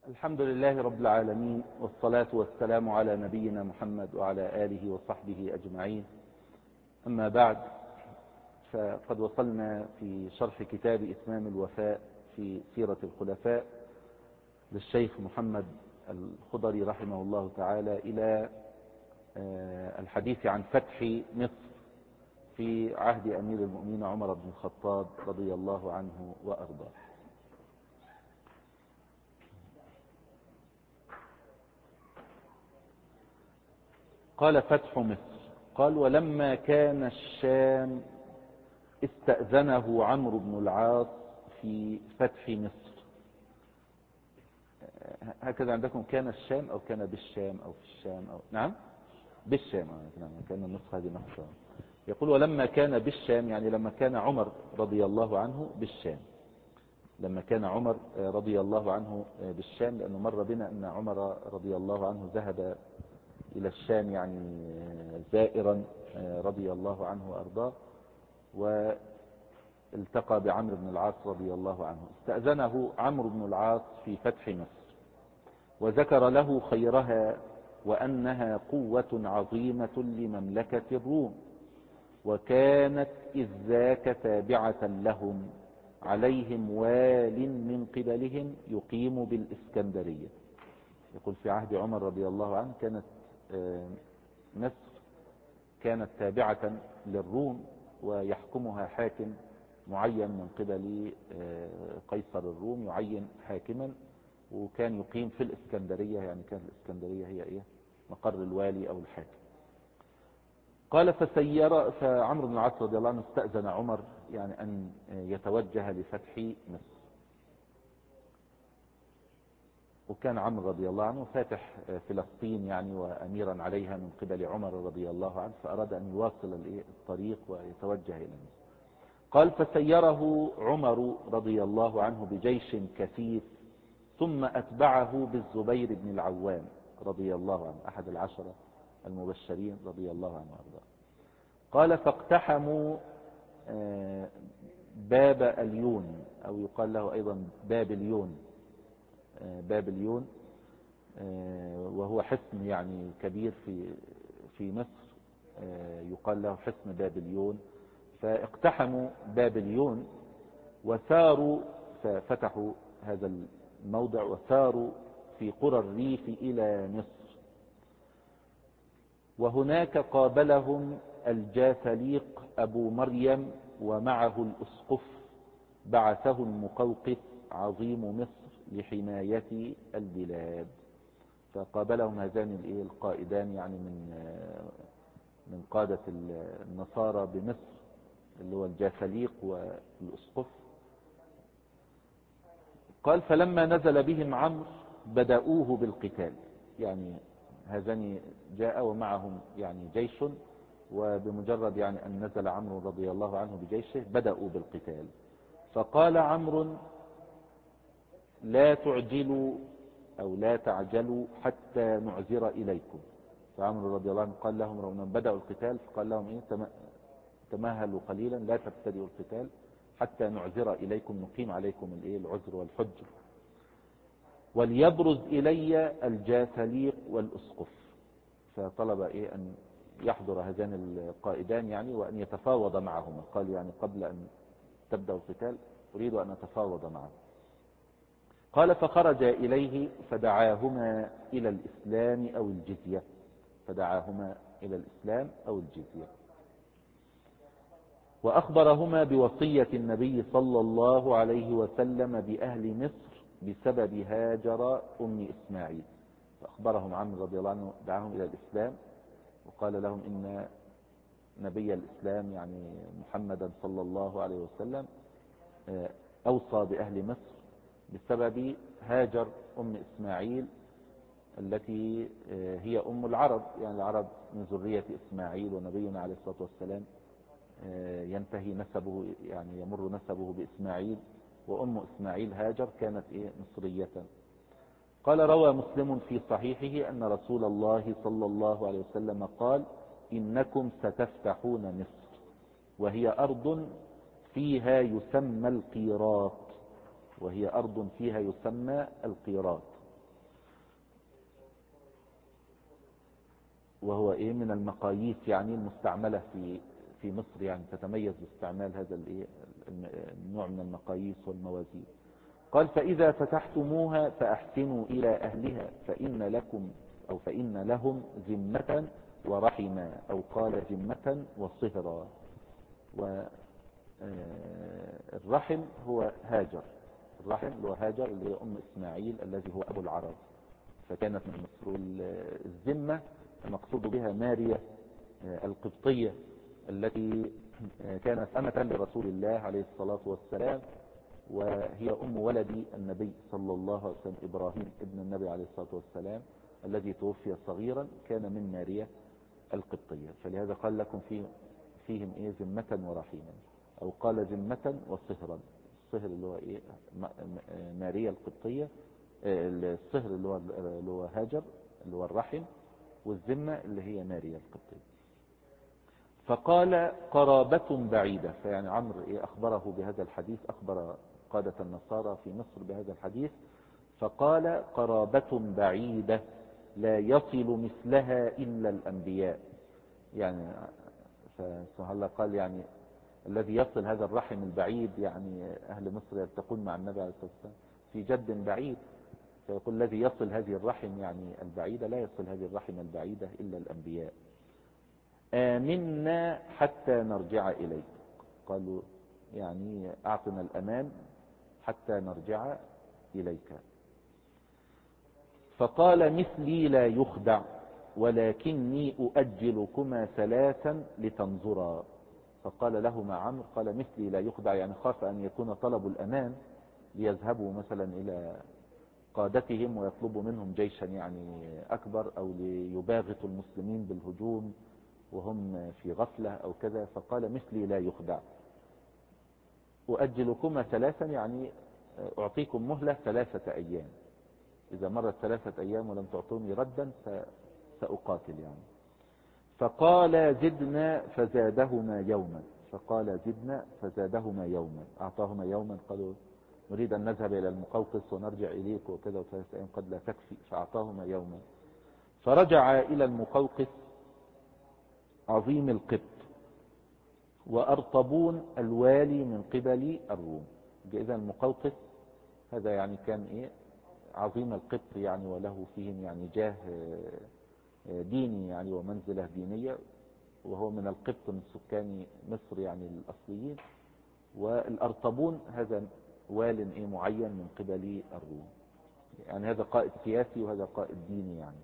الحمد لله رب العالمين، والصلاة والسلام على نبينا محمد وعلى آله وصحبه أجمعين. أما بعد، فقد وصلنا في شرح كتاب إتمام الوفاء في سيرة الخلفاء للشيخ محمد الخضري رحمه الله تعالى إلى الحديث عن فتح مصر في عهد أمير المؤمنين عمر بن الخطاب رضي الله عنه وأرضاه. قال: فتح مصر. قال: ولما كان الشام استأذنه عمرو بن العاص في فتح مصر. هكذا عندكم كان الشام أو كان بالشام أو في الشام أو نعم بالشام. كان النسخة هذه نقصة. يقول: ولما كان بالشام، يعني لما كان عمر رضي الله عنه بالشام. لما كان عمر رضي الله عنه بالشام، لأنه مر بنا أن عمر رضي الله عنه ذهب إلى الشام يعني زائرا رضي الله عنه وأرضاه، والتقى بعمرو بن العاص رضي الله عنه. استأذنه عمرو بن العاص في فتح مصر، وذكر له خيرها وأنها قوة عظيمة لمملكة الروم، وكانت إذ ذاك تابعة لهم، عليهم وال من قبلهم يقيم بالإسكندرية. يقول: في عهد عمر رضي الله عنه كانت مصر كانت تابعة للروم، ويحكمها حاكم معين من قبل قيصر الروم، يعين حاكما، وكان يقيم في الإسكندرية. يعني كانت الإسكندرية هي مقر الوالي أو الحاكم. قال: فعمرو بن العاص رضي الله عنه استأذن عمر يعني أن يتوجه لفتح مصر. وكان عمرو رضي الله عنه فاتح فلسطين يعني وأميرا عليها من قبل عمر رضي الله عنه، فأراد أن يواصل الطريق ويتوجه إلى مصر. قال: فسيره عمر رضي الله عنه بجيش كثيف، ثم أتبعه بالزبير بن العوام رضي الله عنه، أحد العشرة المبشرين رضي الله عنه وارضاه. قال: فاقتحموا باب اليون، أو يقال له أيضا باب اليون. باب اليون وهو حصن يعني كبير في مصر، يقال له حصن باب اليون. فاقتحموا باب اليون وساروا، ففتحوا هذا الموضع وساروا في قرى الريف إلى مصر. وهناك قابلهم الجاثليق أبو مريم، ومعه الأسقف بعثه المقوقس عظيم مصر لحماية البلاد. فقابلهم هذان القائدان يعني من قادة النصارى بمصر، اللي هو الجاثليق والأسقف. قال: فلما نزل بهم عمرو بدأوه بالقتال. يعني هذان جاء ومعهم يعني جيش، وبمجرد يعني أن نزل عمرو رضي الله عنه بجيشه بدأوا بالقتال. فقال عمرو: لا تعجلوا أو لا تعجلوا حتى نعذر إليكم. فعمرو رضي الله عنه قال لهم لما بدأوا القتال، فقال لهم: تمهلوا قليلا، لا تبتدئوا القتال حتى نعذر إليكم، نقيم عليكم العذر والحجر. وليبرز إلي الجاثليق والأسقف. فطلب أن يحضر هذان القائدان يعني، وأن يتفاوض معهما. قال: يعني قبل أن تبدأ القتال أريد أن أتفاوض معه. قال: فخرج إليه فدعاهما إلى الإسلام أو الجزية. فدعاهما إلى الإسلام أو الجزية، وأخبرهما بوصية النبي صلى الله عليه وسلم بأهل مصر بسبب هاجر أم إسماعيل. فأخبرهم عمرو رضي الله عنه، دعاهم إلى الإسلام، وقال لهم إن نبي الإسلام يعني محمدا صلى الله عليه وسلم أوصى بأهل مصر بسبب هاجر أم إسماعيل، التي هي أم العرب. يعني العرب من ذرية إسماعيل، ونبينا عليه الصلاة والسلام ينتهي نسبه يعني يمر نسبه بإسماعيل، وأم إسماعيل هاجر كانت مصرية. قال: روى مسلم في صحيحه أن رسول الله صلى الله عليه وسلم قال: إنكم ستفتحون مصر، وهي أرض فيها يسمى القيراط. وهي أرض فيها يسمى القيراط. وهو ايه من المقاييس يعني المستعملة في مصر، يعني تتميز باستعمال هذا الايه النوع من المقاييس والموازين. قال فإذا فتحتموها فأحسنوا إلى أهلها فإن لكم أو فإن لهم ذمة ورحما، أو قال ذمة وصهرا. والرحم هو هاجر، الرحم هو هاجر اللي هي أم إسماعيل الذي هو أبو العرب، فكانت من مصر. الذمة المقصود بها ماريا القبطية التي كانت أمة لرسول الله عليه الصلاة والسلام، وهي أم ولد النبي صلى الله عليه وسلم إبراهيم ابن النبي عليه الصلاة والسلام الذي توفي صغيرا، كان من ماريا القبطية. فلهذا قال لكم فيهم إيه ذمة ورحيما، أو قال ذمة وصهرا. الصهر اللي هو إيه ماريا القبطية، الصهر اللي هو هاجر اللي هو الرحم، والذمة اللي هي ماريا القبطية. فقال قرابة بعيدة، فيعني عمرو أخبره بهذا الحديث، أخبر قادة النصارى في مصر بهذا الحديث. فقال قرابة بعيدة لا يصل مثلها إلا الأنبياء. يعني فسبحان الله قال يعني الذي يصل هذا الرحم البعيد، يعني أهل مصر يلتقون مع النبي عليه الصلاة والسلام في جد بعيد، فيقول الذي يصل هذه الرحم يعني البعيدة لا يصل هذه الرحم البعيدة إلا الأنبياء. آمنا حتى نرجع إليك، قالوا يعني أعطنا الأمان حتى نرجع إليك. فقال مثلي لا يخدع ولكني أؤجلكما ثلاثا لتنظرا. فقال لهما عمرو قال مثلي لا يخدع، يعني خاف أن يكون طلب الأمان ليذهبوا مثلا إلى قادتهم ويطلبوا منهم جيشا يعني أكبر، أو ليباغتوا المسلمين بالهجوم وهم في غفلة أو كذا. فقال مثلي لا يخدع، أؤجلكما ثلاثا يعني أعطيكم مهلة 3 أيام، إذا مرت 3 أيام ولم تعطوني ردا سأقاتل يعني. فقال زدنا فزادهما يوما، فقال زدنا فزادهما يوما، أعطاهما يوما. قالوا نريد أن نذهب إلى المقوقس ونرجع إليك وكذا، و3 أيام قد لا تكفي، فأعطاهما يوما. فرجع إلى المقوقس عظيم القبط وأرطبون الوالي من قبل الروم. إذا المقوقس هذا يعني كان إيه عظيم القبط يعني، وله فيهم يعني جاه ديني يعني ومنزلة دينية، وهو من القبط من سكان مصر يعني الأصليين. والأرطبون هذا وال إيه معين من قبل الروم، يعني هذا قائد سياسي وهذا قائد ديني يعني.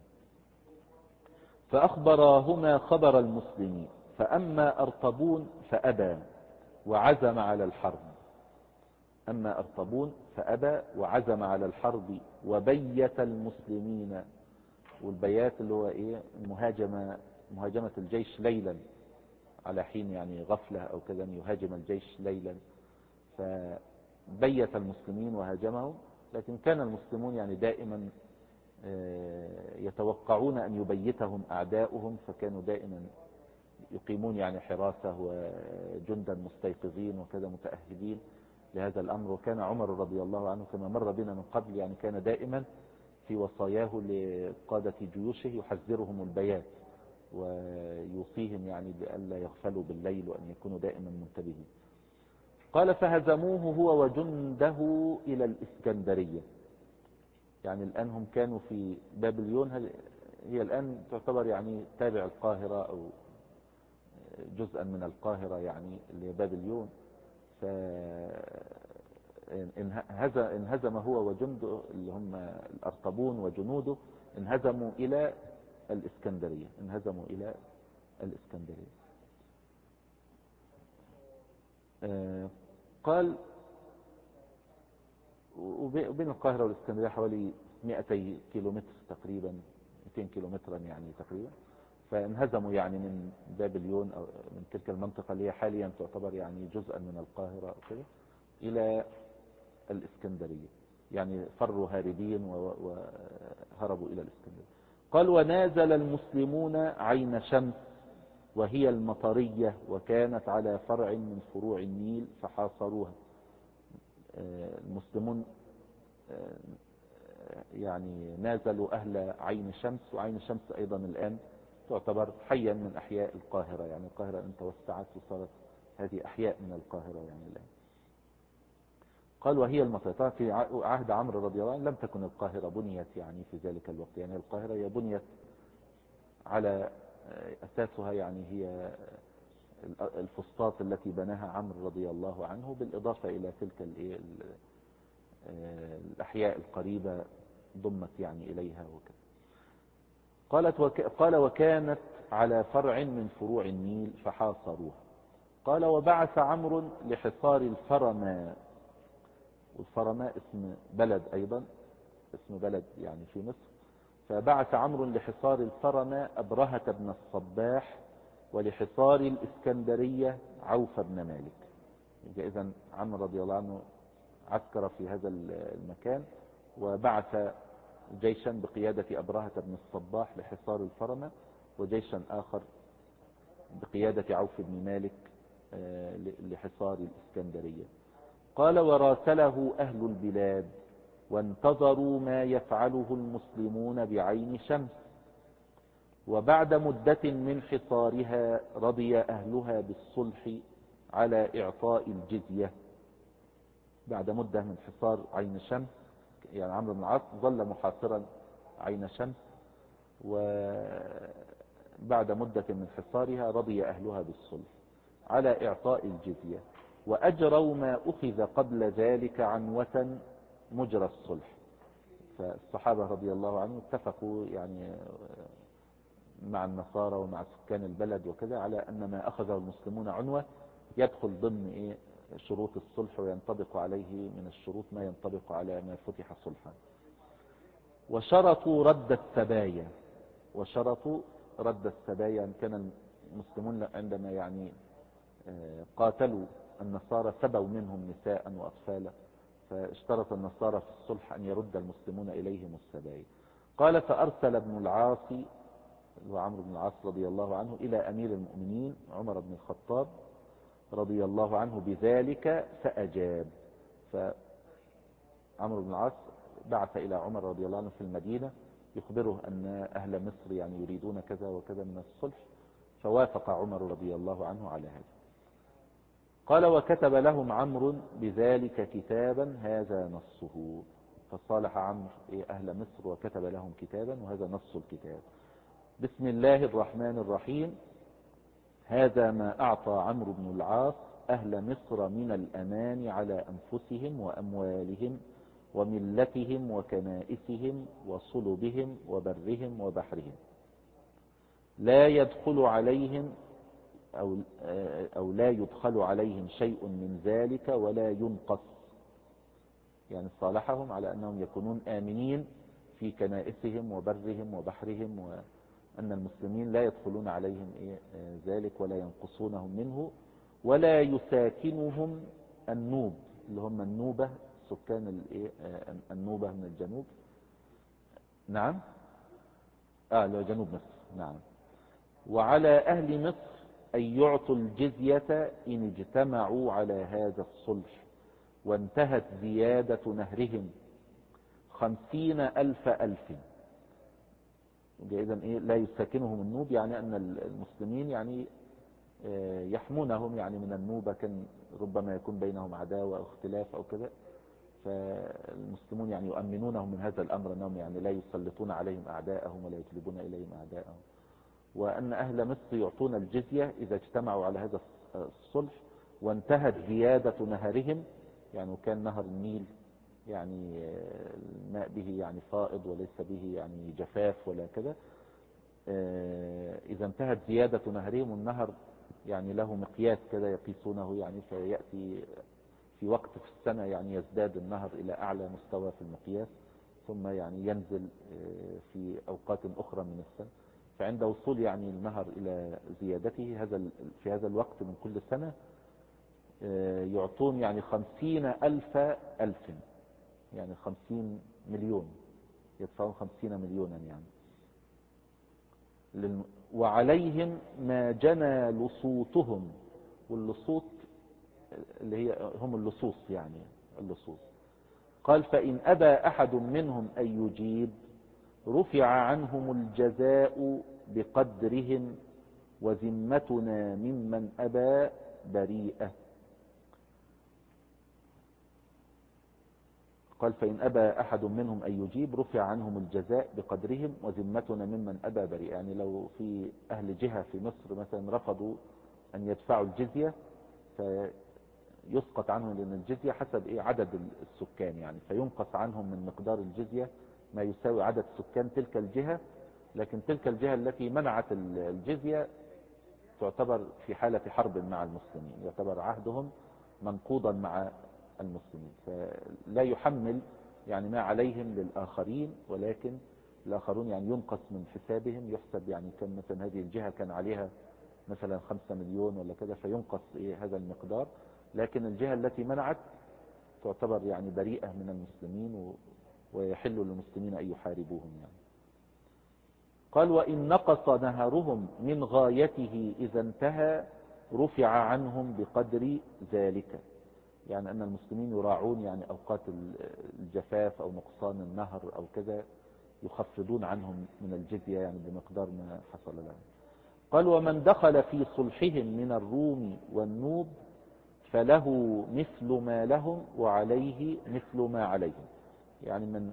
فأخبراهما خبر المسلمين، فأما أرطبون فأبى وعزم على الحرب. أما أرطبون فأبى وعزم على الحرب وبيت المسلمين، والبيات اللي هو إيه مهاجمة الجيش ليلا على حين يعني غفلة أو كذا، يهاجم الجيش ليلا. فبيت المسلمين وهاجمهم، لكن كان المسلمون يعني دائما يتوقعون أن يبيتهم أعداؤهم، فكانوا دائما يقيمون يعني حراسة وجندا مستيقظين وكذا متأهبين لهذا الأمر. وكان عمر رضي الله عنه كما مر بنا من قبل يعني كان دائما في وصاياه لقادة جيوشه يحذرهم البيات ويوصيهم يعني بألا يغفلوا بالليل وأن يكونوا دائما منتبهين. قال فهزموه هو وجنده إلى الإسكندرية. يعني الآن هم كانوا في بابليون، هي الآن تعتبر يعني تابع القاهرة أو جزءا من القاهرة يعني اللي هي بابليون. انهزم هو وجنده اللي هم الأرطبون وجنوده، انهزموا إلى الإسكندرية، انهزموا إلى الإسكندرية. قال وبين القاهرة والإسكندرية حوالي 200 كيلومتر تقريبا، 200 كيلومترا يعني تقريبا. فانهزموا يعني من بابليون أو من تلك المنطقة اللي هي حاليا تعتبر يعني جزءا من القاهرة أو كده إلى الإسكندرية، يعني فروا هاربين وهربوا إلى الإسكندرية. قال ونازل المسلمون عين شمس وهي المطرية، وكانت على فرع من فروع النيل فحاصروها. المسلمون يعني نازلوا أهل عين شمس، وعين شمس أيضا الآن تعتبر حيا من أحياء القاهرة، يعني القاهرة أن توسعت وصارت هذه أحياء من القاهرة يعني الآن. قال وهي المطرية. في عهد عمرو رضي الله عنه لم تكن القاهرة بنيت يعني في ذلك الوقت، يعني القاهرة هي بنيت على أساسها يعني هي الفسطاط التي بناها عمرو رضي الله عنه، بالإضافة إلى تلك الأحياء القريبة ضمت يعني إليها وكذا. قال وكانت على فرع من فروع النيل فحاصروها. قال وبعث عمرو لحصار الفرماء، والفرماء اسم بلد أيضا، اسم بلد يعني في مصر. فبعث عمرو لحصار الفرماء أبرهة بن الصباح، ولحصار الإسكندرية عوف بن مالك. إذن عمرو رضي الله عنه عسكر في هذا المكان، وبعث جيشا بقيادة أبرهة بن الصباح لحصار الفرماء، وجيشا آخر بقيادة عوف بن مالك لحصار الإسكندرية. قال وراسله أهل البلاد وانتظروا ما يفعله المسلمون بعين شمس. وبعد مدة من حصارها رضي أهلها بالصلح على إعطاء الجزية. بعد مدة من حصار عين شمس، يعني عمرو بن العاص ظل محاصرا عين شمس، وبعد مدة من حصارها رضي أهلها بالصلح على إعطاء الجزية، وأجروا ما أخذ قبل ذلك عنوة مجرى الصلح. فالصحابة رضي الله عنهم اتفقوا يعني مع النصارى ومع سكان البلد وكذا على أن ما أخذه المسلمون عنوة يدخل ضمن شروط الصلح، وينطبق عليه من الشروط ما ينطبق على ما فتح صلحا. وشرطوا رد السبايا، وشرطوا رد السبايا. أن كان المسلمون عندما يعني قاتلوا النصارى سبوا منهم نساء وأطفالا، فاشترط النصارى في الصلح أن يرد المسلمون إليهم السبايا. قال فأرسل ابن العاص وعمرو بن العاص رضي الله عنه إلى أمير المؤمنين عمر بن الخطاب رضي الله عنه بذلك فأجاب. فعمرو بن العاص بعث إلى عمر رضي الله عنه في المدينة يخبره أن أهل مصر يعني يريدون كذا وكذا من الصلح، فوافق عمر رضي الله عنه على هذا. قال وكتب لهم عمرو بذلك كتابا هذا نصه. فصالح عمرو أهل مصر وكتب لهم كتابا، وهذا نص الكتاب: بسم الله الرحمن الرحيم. هذا ما أعطى عمرو بن العاص أهل مصر من الأمان على أنفسهم وأموالهم وملتهم وكنائسهم وصلبهم وبرهم وبحرهم، لا يدخل عليهم أو لا يدخل عليهم شيء من ذلك ولا ينقص. يعني صالحهم على أنهم يكونون آمنين في كنائسهم وبرهم وبحرهم، وأن المسلمين لا يدخلون عليهم ذلك ولا ينقصونهم منه، ولا يساكنهم النوب، اللي هم النوبة، سكان النوبة من الجنوب. نعم لو جنوب مصر. نعم. وعلى أهل مصر أن يعطوا الجزية إن اجتمعوا على هذا الصلح، وانتهت زيادة نهرهم 50,000 ألف. إذن لا يساكنهم النوب، يعني أن المسلمين يعني يحمونهم يعني من النوبة، كان ربما يكون بينهم عداوة أو اختلاف أو كذا، فالمسلمون يعني يؤمنونهم من هذا الأمر، أنهم يعني لا يسلطون عليهم أعداءهم ولا يجلبون إليهم أعداءهم. وأن أهل مصر يعطون الجزية إذا اجتمعوا على هذا الصلح، وانتهت زيادة نهرهم، يعني كان نهر النيل يعني الماء به يعني فائض وليس به يعني جفاف ولا كذا. إذا انتهت زيادة نهرهم، النهر يعني له مقياس كذا يقيسونه، يعني فيأتي في وقت في السنة يعني يزداد النهر إلى أعلى مستوى في المقياس، ثم يعني ينزل في أوقات أخرى من السنة. فعند وصول يعني النهر إلى زيادته في هذا الوقت من كل سنة يعطون يعني 50,000 ألف، يعني 50 مليون، يدفعون 50 مليونا يعني. وعليهم ما جنى لصوتهم، واللصوت اللي هي هم اللصوص يعني اللصوص. قال فإن أبى أحد منهم أن يجيب رفع عنهم الجزاء بقدرهم وذمتنا ممن أبى بريئة. قال فإن أبى أحد منهم أن يجيب رفع عنهم الجزاء بقدرهم وذمتنا ممن أبى بريئة. يعني لو في أهل جهة في مصر مثلا رفضوا أن يدفعوا الجزية فيسقط عنهم، لأن الجزية حسب عدد السكان، يعني فينقص عنهم من مقدار الجزية ما يساوي عدد سكان تلك الجهة. لكن تلك الجهة التي منعت الجزية تعتبر في حالة حرب مع المسلمين، يعتبر عهدهم منقوضا مع المسلمين، فلا يحمل يعني ما عليهم للآخرين، ولكن الآخرون يعني ينقص من حسابهم، يحسب يعني كان مثلا هذه الجهة كان عليها مثلا 5 مليون ولا كذا، فينقص هذا المقدار. لكن الجهة التي منعت تعتبر يعني بريئة من المسلمين ويحل للمسلمين أن يحاربوهم يعني. قال وإن نقص نهرهم من غايته إذا انتهى رفع عنهم بقدر ذلك. يعني أن المسلمين يراعون يعني أوقات الجفاف أو نقصان النهر أو كذا، يخفضون عنهم من الجزية يعني بمقدار ما حصل لهم. قال ومن دخل في صلحهم من الروم والنوب فله مثل ما لهم وعليه مثل ما عليهم. يعني من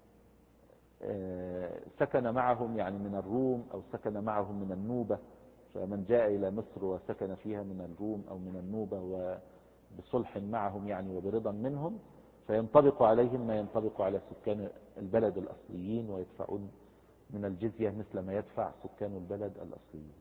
سكن معهم يعني من الروم أو سكن معهم من النوبة، فمن جاء إلى مصر وسكن فيها من الروم أو من النوبة وبصلح معهم يعني وبرضا منهم، فينطبق عليهم ما ينطبق على سكان البلد الأصليين، ويدفعون من الجزية مثل ما يدفع سكان البلد الأصليين.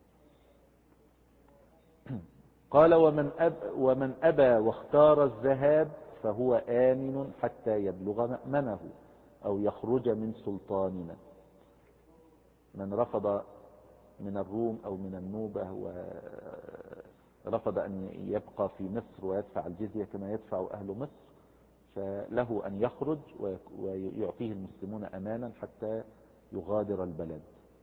قال ومن أبى واختار الذهاب فهو آمن حتى يبلغ مأمنه أو يخرج من سلطاننا. من رفض من الروم أو من النوبة ورفض أن يبقى في مصر ويدفع الجزية كما يدفع أهل مصر، فله أن يخرج ويعطيه المسلمون أمانا حتى يغادر البلد.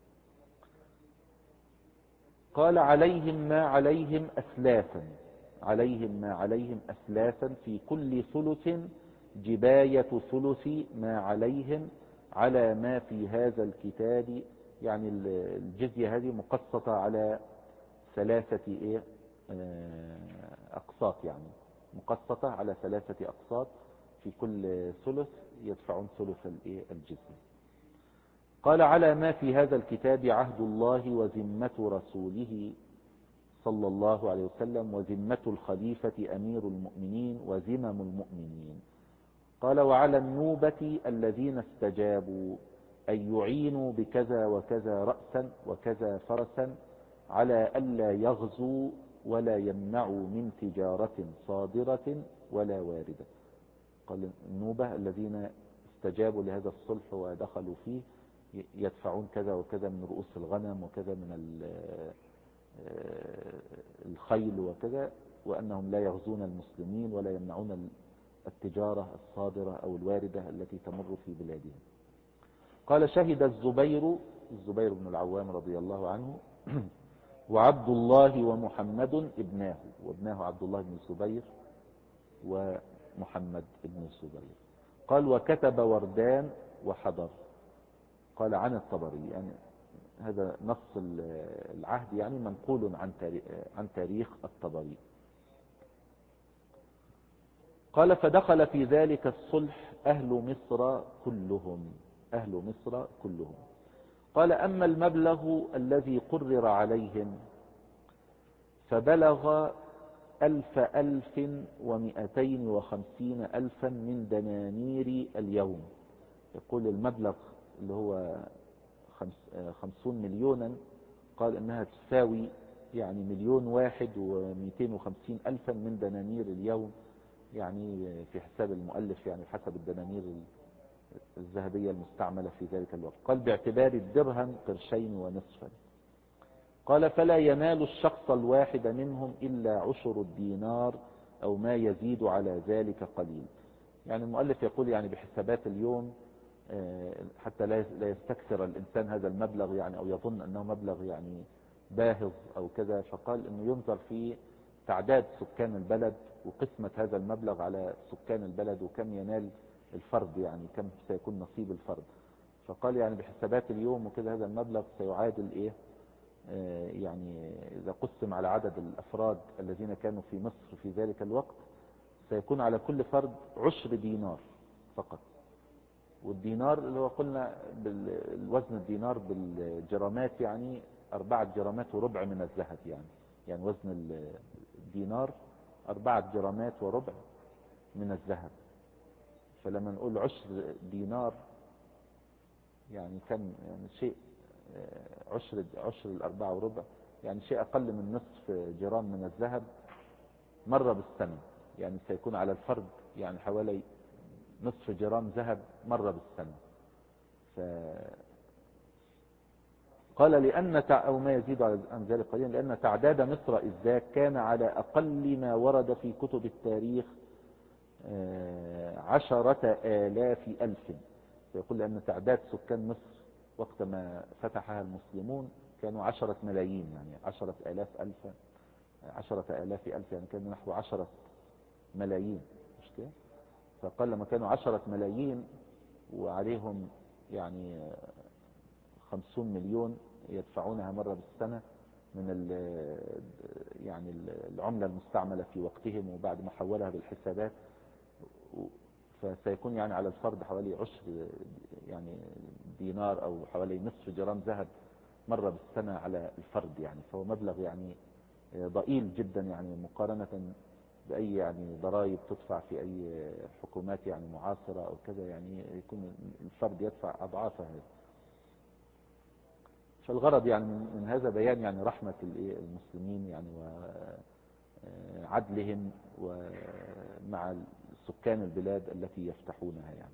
قال عليهم ما عليهم أسلافا، عليهم ما عليهم أسلافا في كل ثلث جباية ثلث ما عليهم على ما في هذا الكتاب. يعني الجزية هذه مقسطة على 3 أقساط، يعني مقسطة على 3 أقساط، في كل ثلث يدفعون ثلث الجزية. قال على ما في هذا الكتاب عهد الله وذمة رسوله صلى الله عليه وسلم وذمة الخليفة أمير المؤمنين وذمم المؤمنين. قال وعلى النوبة الذين استجابوا أن يعينوا بكذا وكذا رأسا وكذا فرسا على ألا يغزوا ولا يمنعوا من تجارة صادرة ولا واردة. قال النوبة الذين استجابوا لهذا الصلح ودخلوا فيه يدفعون كذا وكذا من رؤوس الغنم وكذا من الخيل وكذا، وأنهم لا يغزون المسلمين ولا يمنعون التجارة الصادرة أو الواردة التي تمر في بلادهم. قال شهد الزبير بن العوام رضي الله عنه وعبد الله ومحمد ابناه، وابناه عبد الله بن الزبير ومحمد بن الزبير. قال وكتب وردان وحضر. قال عن الطبري، يعني هذا نص العهد يعني منقول عن تاريخ الطبري. قال فدخل في ذلك الصلح أهل مصر كلهم، أهل مصر كلهم. قال أما المبلغ الذي قرر عليهم فبلغ 1250 ألفا من دنانير اليوم. يقول المبلغ اللي هو 50 مليونا، قال انها تساوي يعني 1,1,250 ألفا من دنانير اليوم، يعني في حساب المؤلف يعني حسب الدنانير الذهبية المستعملة في ذلك الوقت. قال باعتبار الدرهم قرشين ونصفا. قال فلا ينال الشخص الواحد منهم إلا عشر الدينار أو ما يزيد على ذلك قليل. يعني المؤلف يقول يعني بحسابات اليوم حتى لا يستكثر الإنسان هذا المبلغ يعني أو يظن أنه مبلغ يعني باهظ أو كذا، فقال أنه ينظر في تعداد سكان البلد وقسمة هذا المبلغ على سكان البلد وكم ينال الفرد، يعني كم سيكون نصيب الفرد. فقال يعني بحسابات اليوم وكذا هذا المبلغ سيعادل يعني إذا قسم على عدد الأفراد الذين كانوا في مصر في ذلك الوقت سيكون على كل فرد 10 دينار فقط. والدينار اللي هو قلنا بالوزن الدينار بالجرامات يعني 4 جرامات وربع من الذهب، يعني وزن الدينار 4 جرامات وربع من الذهب. فلما نقول 10 دينار يعني كم، يعني شيء 10 الأربعة وربع، يعني شيء أقل من نصف جرام من الذهب مرة بالسنة، يعني سيكون على الفرد يعني حوالي نصف جرام ذهب مرة بالسنة. قال لأن أو ما يزيد عن ذلك قليلا، لأن تعداد مصر إذ ذاك كان على أقل ما ورد في كتب التاريخ 10,000 ألف. فيقول لأن تعداد سكان مصر وقت ما فتحها المسلمون كانوا 10 ملايين، يعني 10,000 ألف، 10,000 ألف يعني كانوا نحو 10 ملايين، مش كده؟ فقال لما كانوا 10 ملايين وعليهم يعني 50 مليون يدفعونها مرة بالسنة من يعني العملة المستعملة في وقتهم، وبعد ما حولها بالحسابات فسيكون يعني على الفرد حوالي 10 يعني دينار أو حوالي نصف جرام ذهب مرة بالسنة على الفرد، يعني فهو مبلغ يعني ضئيل جدا، يعني مقارنة بأي يعني ضرائب تدفع في أي حكومات يعني معاصرة أو كذا، يعني يكون الفرد يدفع أضعاف هذا. فالغرض يعني من هذا بيان يعني رحمة المسلمين يعني وعدلهم ومع سكان البلاد التي يفتحونها يعني.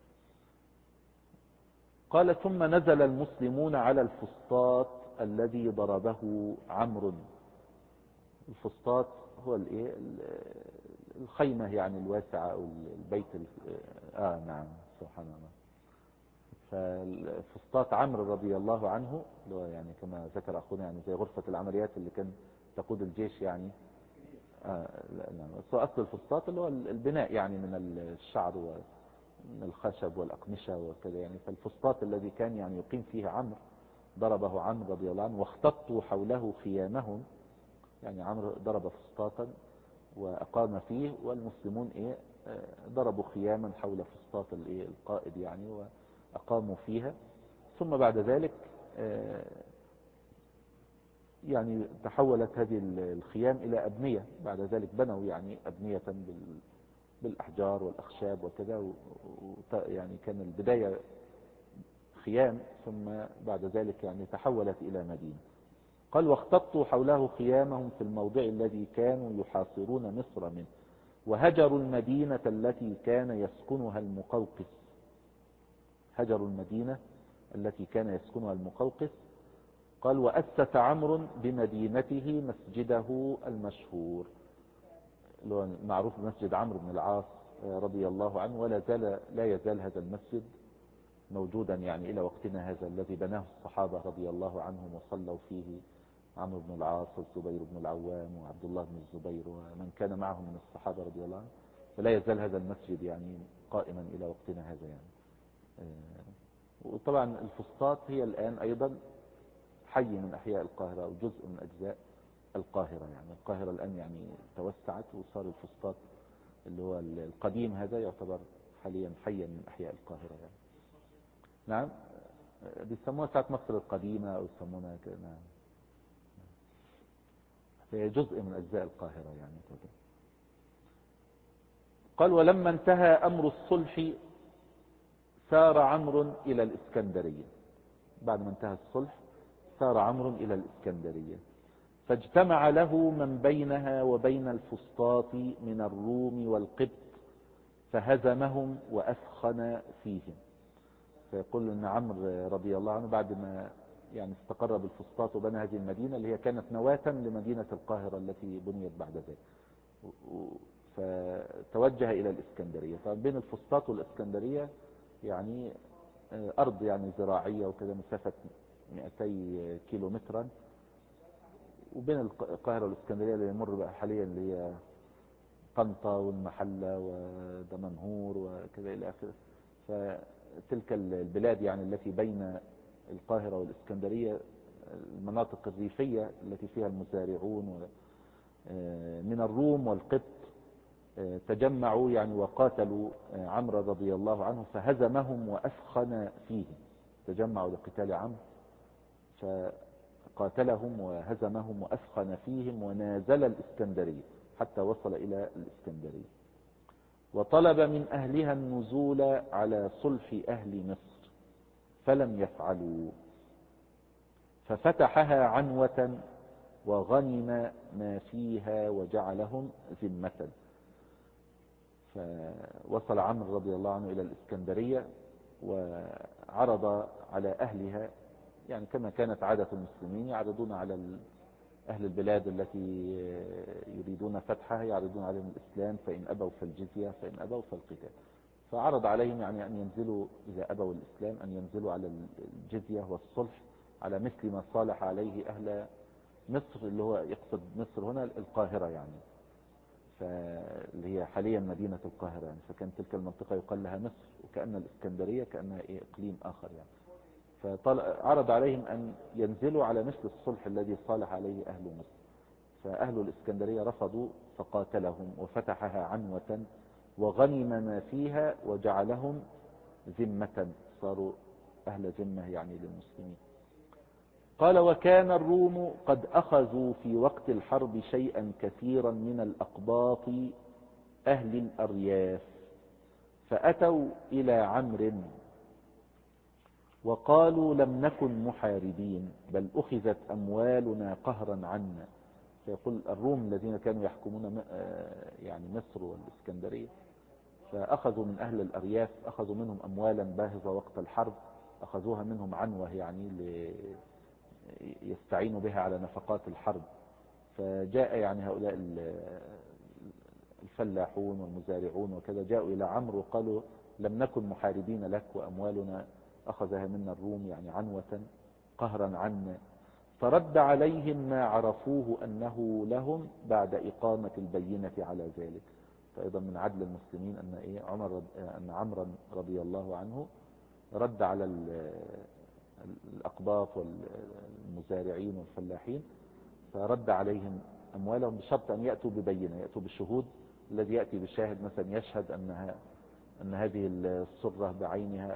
قال ثم نزل المسلمون على الفسطاط الذي ضربه عمرو. الفسطاط هو الخيمة يعني الواسعة أو البيت نعم سبحان الله. فالفسطاط عمرو رضي الله عنه اللي هو يعني كما ذكر أخونا يعني زي غرفة العمليات اللي كان تقود الجيش يعني. نعم. أصل الفسطاط اللي هو البناء يعني من الشعر ومن الخشب والأقمشة وكذا يعني. فالفسطاط الذي كان يعني يقيم فيه عمرو ضربه عمرو رضي الله عنه، واختطوا حوله خيامهم، يعني عمرو ضرب فسطاطا وأقام فيه، والمسلمون ضربوا خياما حول فسطاط القائد يعني وأقاموا فيها. ثم بعد ذلك يعني تحولت هذه الخيام إلى أبنية. بعد ذلك بنوا يعني أبنية بالأحجار والأخشاب وكذا، يعني كان البداية خيام ثم بعد ذلك يعني تحولت إلى مدينة. قال واختطوا حوله خيامهم في الموضع الذي كانوا يحاصرون مصر منه، وهجروا المدينة التي كان يسكنها المقوقس. هجروا المدينة التي كان يسكنها المقوقس. قال وأسس عمرو بمدينته مسجده المشهور، اللي هو معروف بمسجد عمرو بن العاص رضي الله عنه، لا يزال هذا المسجد موجودا يعني إلى وقتنا هذا، الذي بناه الصحابة رضي الله عنهم وصلوا فيه عمرو بن العاص والزبير بن العوام وعبد الله بن الزبير ومن كان معهم من الصحابة رضي الله عنهم. فلا يزال هذا المسجد يعني قائما إلى وقتنا هذا يعني. وطبعا الفسطاط هي الآن أيضا حي من أحياء القاهرة أو جزء من أجزاء القاهرة. يعني القاهرة الآن يعني توسعت وصار الفسطاط اللي هو القديم هذا يعتبر حاليا حيا من أحياء القاهرة يعني. نعم بيسموها ساعة مصر القديمة أو يسمونها نعم، هي جزء من أجزاء القاهرة يعني. قال ولما انتهى أمر الصلح سار عمرو إلى الإسكندرية. بعد ما انتهى الصلح سار عمرو إلى الإسكندرية، فاجتمع له من بينها وبين الفسطاط من الروم والقبط فهزمهم وأثخن فيهم. فيقول ان عمرو رضي الله عنه بعد ما يعني استقر بالفسطاط وبنى هذه المدينة اللي هي كانت نواة لمدينة القاهرة التي بنيت بعد ذلك، فتوجه إلى الإسكندرية. فبين الفسطاط والإسكندرية يعني أرض يعني زراعية وكذا، مسافة 200 كيلو مترا. وبين القاهرة والإسكندرية اللي يمر حاليا اللي هي طنطا والمحلة ودمنهور وكذا إلى آخره. فتلك البلاد يعني التي بين القاهرة والإسكندرية المناطق الريفية التي فيها المزارعون من الروم والقبط تجمعوا يعني وقاتلوا عمرو رضي الله عنه فهزمهم وأثخن فيهم. تجمعوا لقتال عمرو فقاتلهم وهزمهم وأثخن فيهم ونازل الإسكندرية حتى وصل إلى الإسكندرية، وطلب من أهلها النزول على صلح أهل مصر فلم يفعلوا، ففتحها عنوة وغنم ما فيها وجعلهم ذمة. فوصل عمرو رضي الله عنه إلى الإسكندرية وعرض على أهلها، يعني كما كانت عادة المسلمين يعرضون على أهل البلاد التي يريدون فتحها، يعرضون عليهم الإسلام، فإن أبوا فالجزية، فإن أبوا فالقتال. فعرض عليهم يعني أن ينزلوا إذا أبوا الإسلام أن ينزلوا على الجزية والصلح على مثل ما صالح عليه أهل مصر، اللي هو يقصد مصر هنا القاهرة يعني، اللي هي حاليا مدينة القاهرة يعني. فكانت تلك المنطقة يقال لها مصر، وكأن الإسكندرية كأنها إقليم آخر يعني. فعرض عليهم أن ينزلوا على مثل الصلح الذي صالح عليه أهل مصر، فأهل الإسكندرية رفضوا فقاتلهم وفتحها عنوة وغنم ما فيها وجعلهم ذمة، صاروا أهل ذمة يعني للمسلمين. قال: وكان الروم قد أخذوا في وقت الحرب شيئا كثيرا من الأقباط أهل الأرياف، فأتوا إلى عمرو وقالوا: لم نكن محاربين بل أخذت أموالنا قهرا عنا. فيقول الروم الذين كانوا يحكمون يعني مصر والإسكندرية، فأخذوا من أهل الأرياف، أخذوا منهم أموالا باهظة وقت الحرب، أخذوها منهم عنوة يعني يستعينوا بها على نفقات الحرب. فجاء يعني هؤلاء الفلاحون والمزارعون وكذا جاءوا إلى عمرو وقالوا: لم نكن محاربين لك وأموالنا أخذها منا الروم يعني عنوة قهرا عنا. فرد عليهم ما عرفوه أنه لهم بعد إقامة البينة على ذلك. فأيضا من عدل المسلمين أن عمرو رضي الله عنه رد على الأقباط والمزارعين والفلاحين، فرد عليهم أموالهم بشرط أن يأتوا ببينة، يأتوا بالشهود. الذي يأتي بالشاهد مثلا يشهد أن هذه الصرة بعينها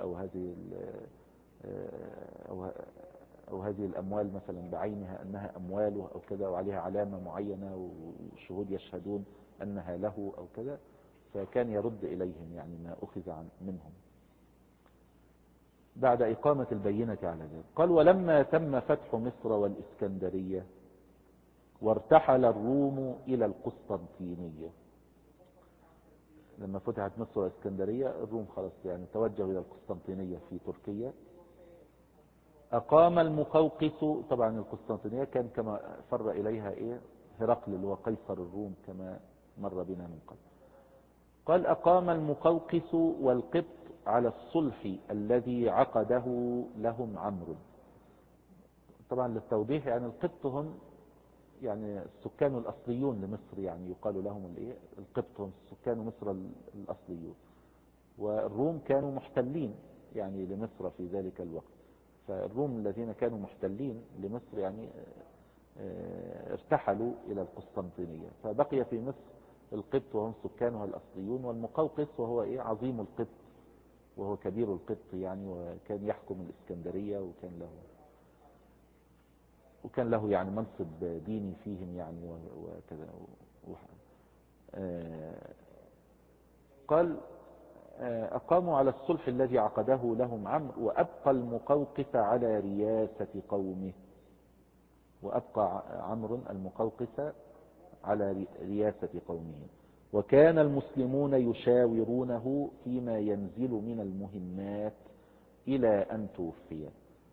أو هذه الأموال مثلا بعينها أنها أمواله أو كذا، وعليها علامة معينة والشهود يشهدون أنها له أو كذا، فكان يرد إليهم يعني ما أخذ منهم بعد إقامة البينة على ذلك. قال: ولما تم فتح مصر والإسكندرية وارتحل الروم إلى القسطنطينية. لما فتحت مصر والإسكندرية الروم خلاص يعني توجهوا إلى القسطنطينية في تركيا. أقام المقوقس، طبعا القسطنطينية كان كما فر إليها هرقل اللي هو قيصر الروم كما مر بنا من قبل. قال: أقام المقوقس والقبط على الصلح الذي عقده لهم عمرو. طبعا للتوضيح يعني القبط هم يعني السكان الأصليون لمصر، يعني يقال لهم القبط هم سكان مصر الأصليون، والروم كانوا محتلين يعني لمصر في ذلك الوقت. فالروم الذين كانوا محتلين لمصر يعني ارتحلوا إلى القسطنطينية، فبقي في مصر القبط وهم سكانها الأصليون، والمقوقس وهو عظيم القبط وهو كبير القبط يعني، وكان يحكم الإسكندرية وكان له يعني منصب ديني فيهم يعني وكذا. قال: أقاموا على الصلح الذي عقده لهم عمرو وأبقى المقوقس على رياسة قومه. وأبقى عمرو المقوقس على رياسة قومه، وكان المسلمون يشاورونه فيما ينزل من المهمات إلى أن توفي.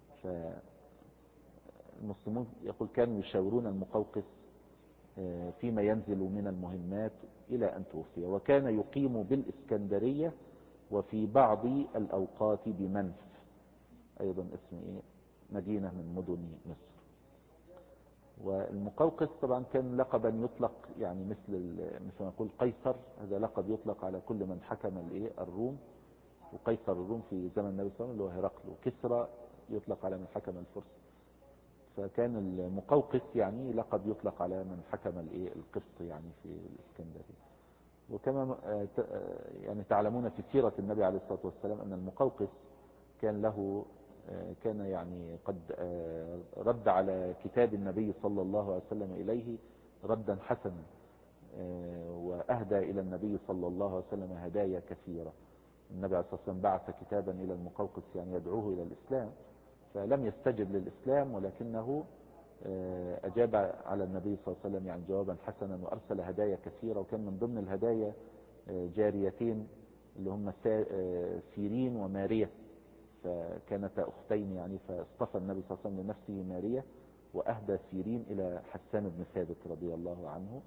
فالمسلمون يقول كانوا يشاورون المقوقس فيما ينزل من المهمات إلى أن توفي. وكان يقيم بالإسكندرية وفي بعض الأوقات بمنف، أيضا اسم مدينة من مدن مصر. والمقوقس طبعا كان لقبا يطلق يعني مثل ما نقول قيصر، هذا لقب يطلق على كل من حكم الروم. وقيصر الروم في زمن النبي صلى الله عليه وسلم اللي هو هرقل، وكسرى يطلق على من حكم الفرس. فكان المقوقس يعني لقد يطلق على من حكم القسط يعني في الإسكندرية. وكما يعني تعلمون في سيرة النبي عليه الصلاة والسلام أن المقوقس كان له كان يعني قد رد على كتاب النبي صلى الله عليه وسلم إليه ردا حسنا، وأهدى إلى النبي صلى الله عليه وسلم هدايا كثيرة. النبي عليه الصلاة والسلام بعث كتابا إلى المقوقس يعني يدعوه إلى الإسلام، فلم يستجب للإسلام، ولكنه أجاب على النبي صلى الله عليه وسلم يعني جوابا حسنا، وأرسل هدايا كثيرة. وكان من ضمن الهدايا جاريتين اللي هم سيرين ومارية، فكانتا أختين يعني، فاصطفى النبي صلى الله عليه وسلم لنفسه مارية، وأهدى سيرين إلى حسان بن ثابت رضي الله عنه،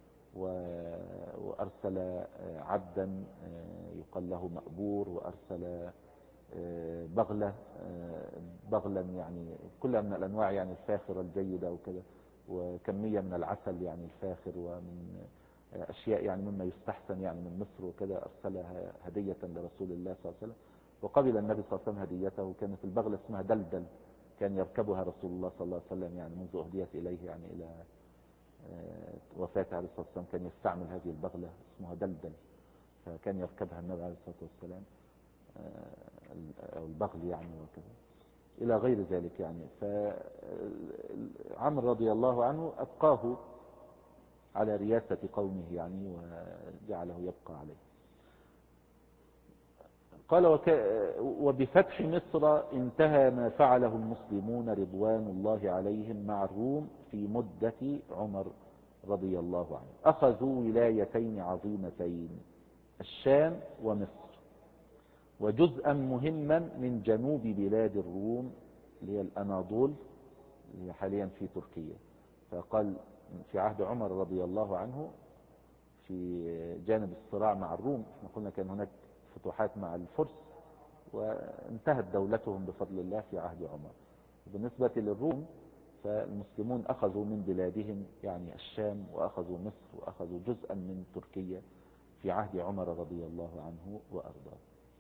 وأرسل عبدا يقال له مأبور، وأرسل بغلا يعني كلها من الأنواع يعني الفاخرة الجيدة وكذا، وكمية من العسل يعني الفاخر، ومن أشياء يعني مما يستحسن يعني من مصر وكذا، أرسلها هدية لرسول الله صلى الله عليه وسلم. وقبل النبي صلى الله عليه وسلم هديته. كانت البغلة اسمها دلدل، كان يركبها رسول الله صلى الله عليه وسلم يعني منذ أهديت إليه يعني إلى وفاته عليه الصلاة والسلام، كان يستعمل هذه البغلة اسمها دلدل، فكان يركبها النبي عليه الصلاة والسلام، أو البغل يعني وكذا إلى غير ذلك يعني. فعمر رضي الله عنه أبقاه على رياسة قومه يعني، وجعله يبقى عليه. قال وبفتح مصر انتهى ما فعله المسلمون رضوان الله عليهم مع الروم في مدة عمر رضي الله عنه. أخذوا ولايتين عظيمتين، الشام ومصر، وجزءا مهما من جنوب بلاد الروم اللي هي الأناضول اللي هي حاليا في تركيا. فقال في عهد عمر رضي الله عنه في جانب الصراع مع الروم، احنا قلنا كان هناك فتوحات مع الفرس وانتهت دولتهم بفضل الله في عهد عمر. بالنسبة للروم فالمسلمون أخذوا من بلادهم يعني الشام، وأخذوا مصر، وأخذوا جزءا من تركيا في عهد عمر رضي الله عنه وأرضاه.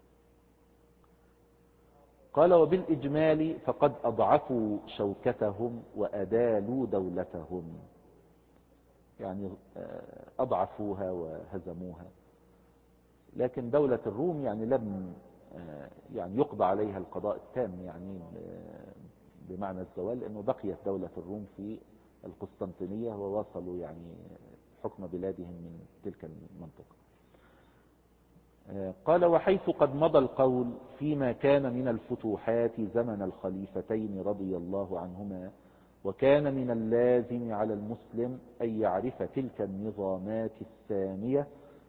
قال وبالإجمال فقد أضعفوا شوكتهم وأدالوا دولتهم، يعني أضعفوها وهزموها. لكن دولة الروم يعني لم يعني يقضى عليها القضاء التام يعني بمعنى الزوال، لأنه بقيت دولة الروم في القسطنطينية، وواصلوا يعني حكم بلادهم من تلك المنطقة. قال وحيث قد مضى القول فيما كان من الفتوحات زمن الخليفتين رضي الله عنهما، وكان من اللازم على المسلم أن يعرف تلك النظامات السامية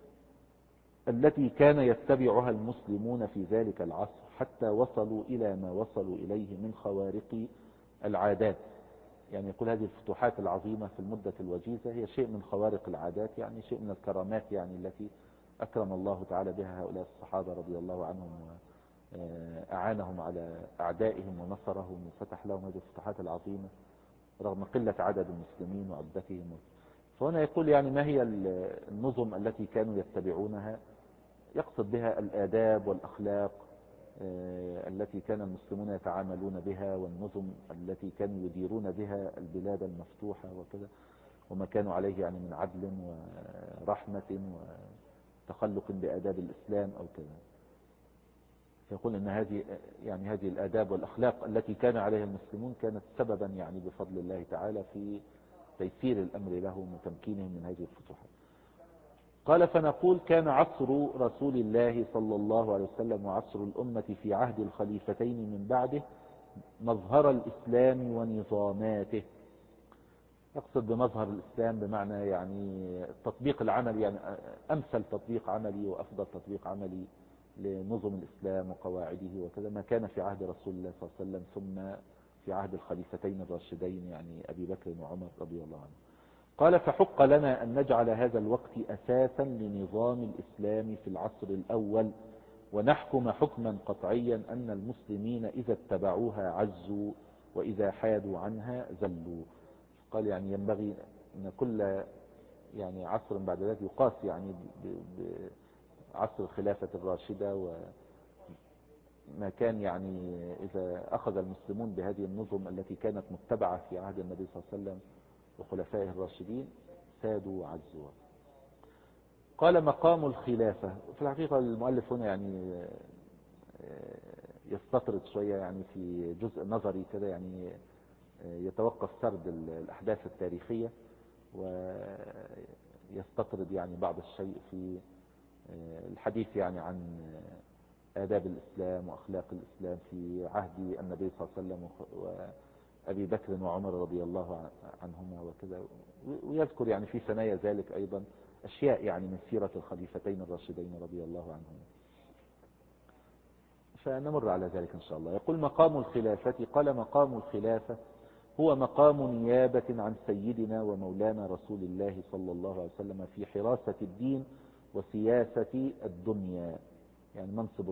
التي كان يتبعها المسلمون في ذلك العصر حتى وصلوا إلى ما وصلوا إليه من خوارق العادات. يعني يقول هذه الفتوحات العظيمة في المدة الوجيزة هي شيء من خوارق العادات، يعني شيء من الكرامات يعني التي أكرم الله تعالى بها هؤلاء الصحابة رضي الله عنهم، وأعانهم على أعدائهم ونصرهم وفتح لهم هذه الفتوحات العظيمة رغم قلة عدد المسلمين وعدتهم. فهنا يقول يعني ما هي النظم التي كانوا يتبعونها، يقصد بها الآداب والأخلاق التي كان المسلمون يتعاملون بها، والنظم التي كانوا يديرون بها البلاد المفتوحة وكذا، وما كانوا عليه يعني من عدل ورحمة وتخلق بآداب الإسلام أو كذا. فيقول أن هذه الآداب والأخلاق التي كان عليها المسلمون كانت سببا يعني بفضل الله تعالى في تيسير الأمر لهم وتمكينهم من هذه الفتوحات. قال فنقول كان عصر رسول الله صلى الله عليه وسلم وعصر الأمة في عهد الخليفتين من بعده مظهر الإسلام ونظاماته. يقصد بمظهر الإسلام بمعنى يعني التطبيق العملي، يعني أمثل تطبيق عملي وأفضل تطبيق عملي لنظم الإسلام وقواعده وكذا ما كان في عهد رسول الله صلى الله عليه وسلم، ثم في عهد الخليفتين الراشدين يعني أبي بكر وعمر رضي الله عنه. قال فحق لنا أن نجعل هذا الوقت أساسا لنظام الإسلام في العصر الأول، ونحكم حكما قطعيا أن المسلمين إذا اتبعوها عزوا وإذا حادوا عنها زلوا. قال يعني ينبغي أن كل يعني عصر بعد ذلك يقاس يعني بعصر الخلافة الراشدة، ما كان يعني إذا أخذ المسلمون بهذه النظم التي كانت متبعة في عهد النبي صلى الله عليه وسلم وخلفائه الراشدين سادوا وعزوا. قال مقام الخلافة. في الحقيقة المؤلف هنا يعني يستطرد شوية يعني في جزء نظري كده، يعني يتوقف سرد الأحداث التاريخية ويستطرد يعني بعض الشيء في الحديث يعني عن آداب الإسلام وأخلاق الإسلام في عهد النبي صلى الله عليه وسلم وأبي بكر وعمر رضي الله عنهما وكذا، ويذكر يعني في ثنايا ذلك أيضا أشياء يعني من سيرة الخليفتين الراشدين رضي الله عنهما، فنمر على ذلك إن شاء الله. يقول مقام الخلافة. قال مقام الخلافة هو مقام نيابة عن سيدنا ومولانا رسول الله صلى الله عليه وسلم في حراسة الدين وسياسة الدنيا. يعني منصب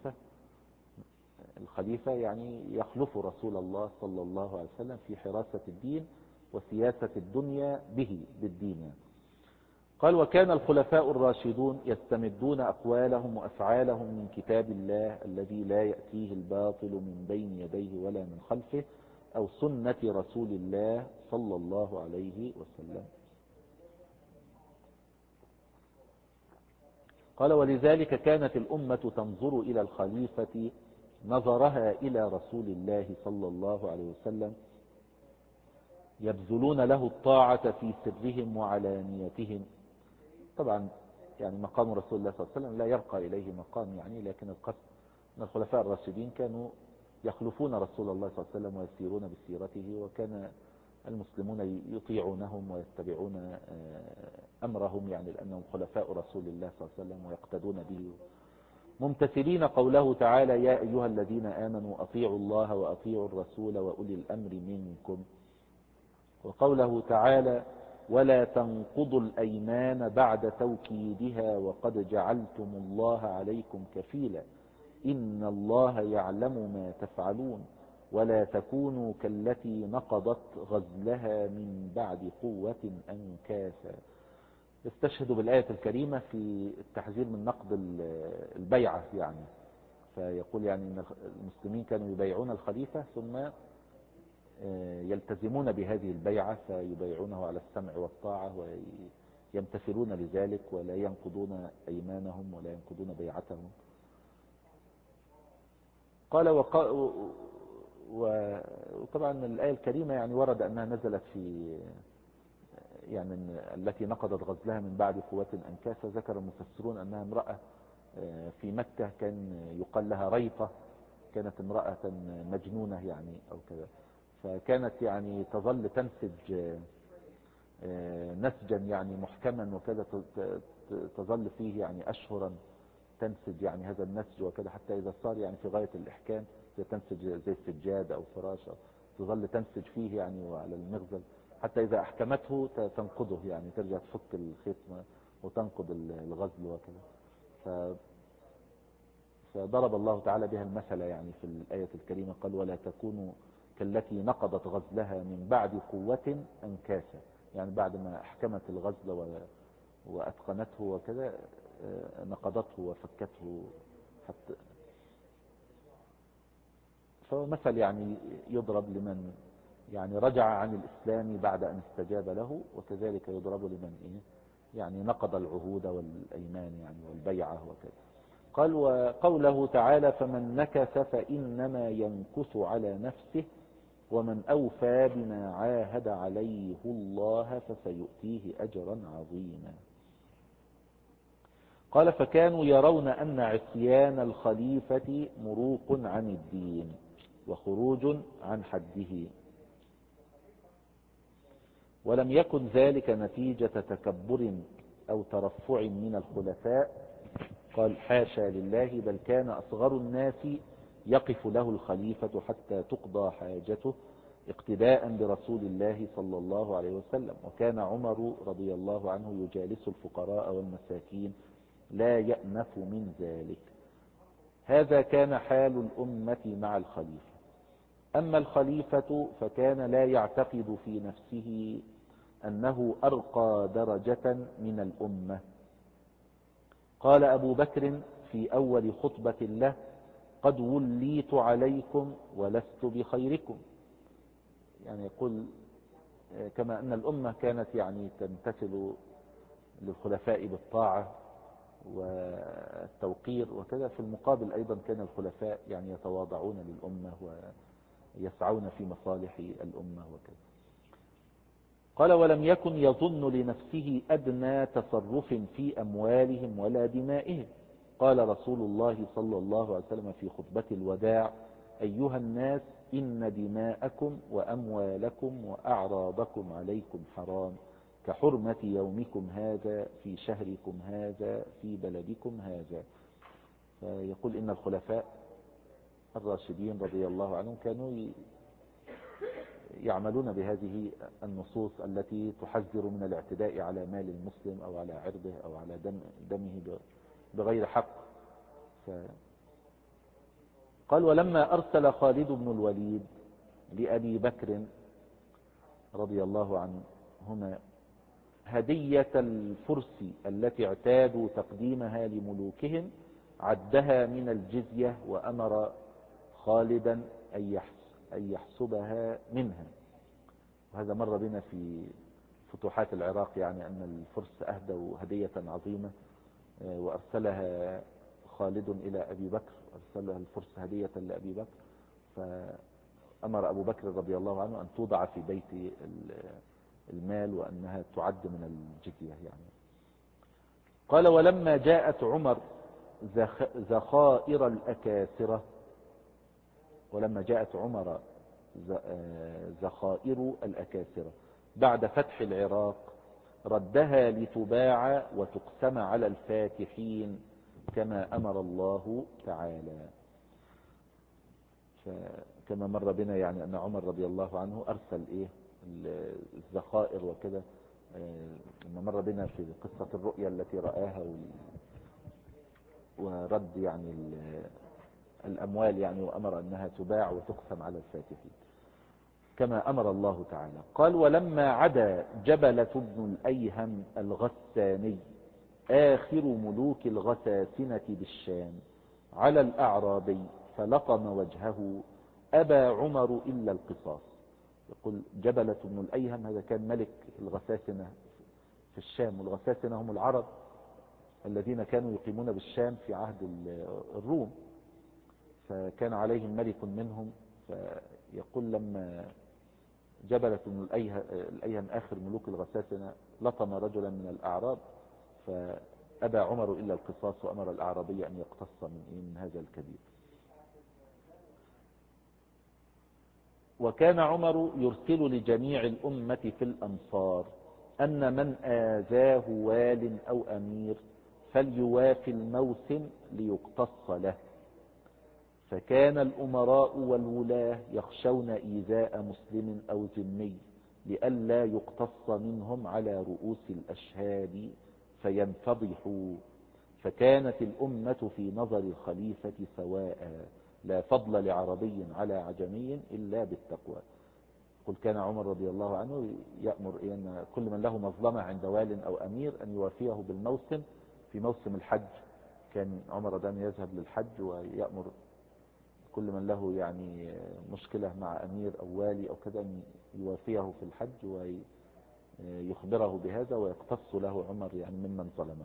الخليفة يعني يخلف رسول الله صلى الله عليه وسلم في حراسة الدين وسياسة الدنيا بالدين يعني. قال وكان الخلفاء الراشدون يستمدون أقوالهم وأفعالهم من كتاب الله الذي لا يأتيه الباطل من بين يديه ولا من خلفه أو سنة رسول الله صلى الله عليه وسلم. قال ولذلك كانت الأمة تنظر إلى الخليفة نظرها إلى رسول الله صلى الله عليه وسلم، يبذلون له الطاعة في سرهم وعلانيتهم. طبعا يعني مقام رسول الله صلى الله عليه وسلم لا يرقى إليه مقام يعني، لكن القصد أن الخلفاء الراشدين كانوا يخلفون رسول الله صلى الله عليه وسلم ويسيرون بسيرته، وكان المسلمون يطيعونهم ويتبعون أمرهم يعني لأنهم خلفاء رسول الله صلى الله عليه وسلم ويقتدون به، ممتثلين قوله تعالى يا أيها الذين آمنوا أطيعوا الله وأطيعوا الرسول وأولي الأمر منكم، وقوله تعالى ولا تنقضوا الأيمان بعد توكيدها وقد جعلتم الله عليكم كفيلا إن الله يعلم ما تفعلون ولا تكونوا كالتي نقضت غزلها من بعد قوة أنكاسا. يستشهد بالآية الكريمة في التحذير من نقض البيعة يعني، فيقول يعني أن المسلمين كانوا يبايعون الخليفة ثم يلتزمون بهذه البيعة فيبايعونه على السمع والطاعة ويمتثلون لذلك ولا ينقضون أيمانهم ولا ينقضون بيعتهم. قال وطبعا الآية الكريمة يعني ورد أنها نزلت في يعني التي نقضت غزلها من بعد قوة أنكاسة. ذكر المفسرون أنها امرأة في مكة كان يقال لها ريطة، كانت امرأة مجنونة يعني أو كذا، فكانت يعني تظل تنسج نسجا يعني محكما وكذا، تظل فيه يعني أشهرا تنسج يعني هذا النسج وكذا، حتى إذا صار يعني في غاية الإحكام تنسج زي السجاد أو فراش، تظل تنسج فيه يعني وعلى المغزل حتى إذا أحكمته تنقضه يعني ترجع تفك الخيط وتنقض الغزل وكذا. فضرب الله تعالى بها المثل يعني في الآية الكريمة قال ولا تكونوا كالتي نقضت غزلها من بعد قوة أنكاسا، يعني بعد ما أحكمت الغزل وأتقنته وكذا نقضته وفكته حتى. فهو مثل يعني يضرب لمن يعني رجع عن الإسلام بعد أن استجاب له، وكذلك يضرب لمن يعني نقض العهود والأيمان يعني والبيعة وكذا. قال وقوله تعالى فمن نكث فإنما ينكث على نفسه ومن أوفى بما عاهد عليه الله فسيؤتيه أجرا عظيما. قال فكانوا يرون أن عصيان الخليفة مروق عن الدين وخروج عن حده، ولم يكن ذلك نتيجة تكبر أو ترفع من الخلفاء. قال حاشا لله، بل كان أصغر الناس يقف له الخليفة حتى تقضى حاجته اقتداء برسول الله صلى الله عليه وسلم. وكان عمر رضي الله عنه يجالس الفقراء والمساكين لا يأنف من ذلك. هذا كان حال الأمة مع الخليفة. أما الخليفة فكان لا يعتقد في نفسه أنه أرقى درجة من الأمة. قال أبو بكر في أول خطبة له قد وليت عليكم ولست بخيركم. يعني يقول كما أن الأمة كانت يعني تمتثل للخلفاء بالطاعة والتوقير وكذا، في المقابل أيضا كان الخلفاء يعني يتواضعون للأمة ويسعون في مصالح الأمة وكذا. قال ولم يكن يظن لنفسه أدنى تصرف في أموالهم ولا دمائهم. قال رسول الله صلى الله عليه وسلم في خطبة الوداع: أيها الناس، إن دماءكم وأموالكم وأعراضكم عليكم حرام كحرمة يومكم هذا في شهركم هذا في بلدكم هذا. فيقول إن الخلفاء الراشدين رضي الله عنهم كانوا يعملون بهذه النصوص التي تحذر من الاعتداء على مال المسلم أو على عرضه أو على دمه بغير حق. قال ولما أرسل خالد بن الوليد لأبي بكر رضي الله عنهما هدية الفرس التي اعتادوا تقديمها لملوكهم، عدها من الجزية وأمر خالدا أن يحسبها منها. وهذا مر بنا في فتوحات العراق، يعني أن الفرس أهدوا هدية عظيمة وأرسلها خالد إلى أبي بكر، أرسلها الفرس هدية لأبي بكر، فأمر أبو بكر رضي الله عنه أن توضع في بيت المال وأنها تعد من الجزية يعني. قال ولما جاءت عمر زخائر الأكاسرة، ولما جاءت عمر زخائر الأكاسرة بعد فتح العراق ردها لتباع وتقسم على الفاتحين كما أمر الله تعالى. كما مر بنا يعني أن عمر رضي الله عنه أرسل الذخائر وكذا، لما مر بنا في قصة الرؤيا التي رآها ورد يعني الأموال يعني، وأمر أنها تباع وتقسم على الفاتحين كما أمر الله تعالى. قال ولما عدا جبلة بن الأيهم الغساني آخر ملوك الغساسنة بالشام على الأعرابي فلطم وجهه أبى عمر إلا القصاص. يقول جبلة بن الأيهم هذا كان ملك الغساسنة في الشام، والغساسنة هم العرب الذين كانوا يقيمون بالشام في عهد الروم، فكان عليهم ملك منهم. فيقول لما جبلة بن الأيهم آخر ملوك الغساسنة لطم رجلا من الأعراب فأبى عمر إلا القصاص، وأمر الأعرابي أن يقتص من هذا الكبير. وكان عمر يرسل لجميع الأمة في الأمصار أن من آذاه وال أو أمير فليوافي الموسم ليقتص له، فكان الأمراء والولاة يخشون إيذاء مسلم أو ذمي لئلا يقتص منهم على رؤوس الأشهاد فينفضحوا، فكانت الأمة في نظر الخليفة سواء، لا فضل لعربي على عجمي إلا بالتقوى. قل كان عمر رضي الله عنه يأمر أن كل من له مظلمة عند وال أو أمير أن يوافيه بالموسم في موسم الحج. كان عمر دائما يذهب للحج ويأمر كل من له يعني مشكلة مع أمير أو والي أو كذا أن يوافيه في الحج ويخبره بهذا ويقتص له عمر يعني ممن ظلمه.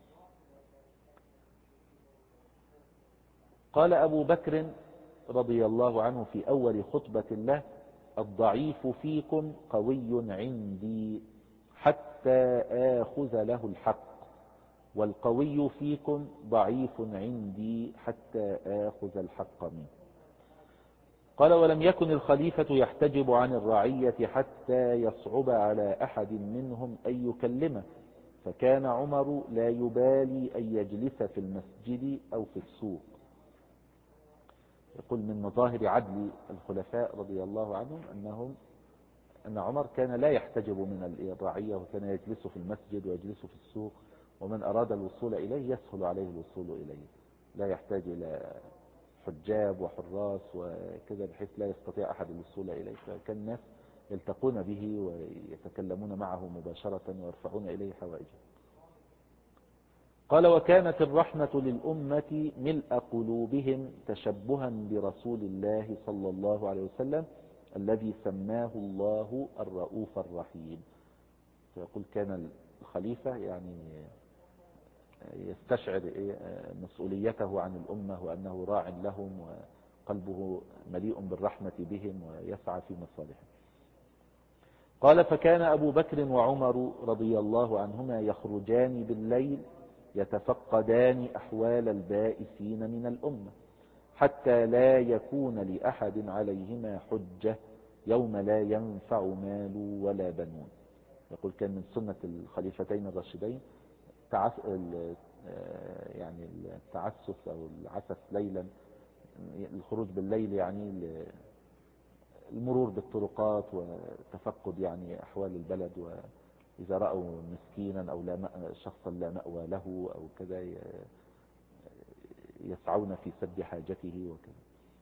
قال أبو بكر رضي الله عنه في أول خطبة له: الضعيف فيكم قوي عندي حتى آخذ له الحق، والقوي فيكم ضعيف عندي حتى آخذ الحق منه. قال ولم يكن الخليفة يحتجب عن الرعية حتى يصعب على أحد منهم أن يكلمه، فكان عمر لا يبالي أن يجلس في المسجد أو في السوق. يقول من مظاهر عدل الخلفاء رضي الله عنهم أن عمر كان لا يحتجب من الرعية، وكان يجلس في المسجد ويجلس في السوق، ومن أراد الوصول إليه يسهل عليه الوصول إليه، لا يحتاج إلى حجاب وحراس وكذا بحيث لا يستطيع أحد الوصول إليه. فكان الناس يلتقون به ويتكلمون معه مباشرة ويرفعون إليه حوائجه. قال وكانت الرحمة للأمة ملء قلوبهم تشبها برسول الله صلى الله عليه وسلم الذي سماه الله الرؤوف الرحيم. يقول كان الخليفة يعني يستشعر مسؤوليته عن الأمة وأنه راع لهم وقلبه مليء بالرحمة بهم ويسعى في مصالحهم. قال فكان أبو بكر وعمر رضي الله عنهما يخرجان بالليل يتفقدان أحوال البائسين من الأمة حتى لا يكون لأحد عليهما حجة يوم لا ينفع مال ولا بنون. يقول كان من سنة الخليفتين الراشدين يعني التعسس أو العسس ليلا، الخروج بالليل يعني المرور بالطرقات وتفقد يعني أحوال البلد، وإذا رأوا مسكينا أو شخصا لا مأوى له أو كذا يسعون في سد حاجته وكذا.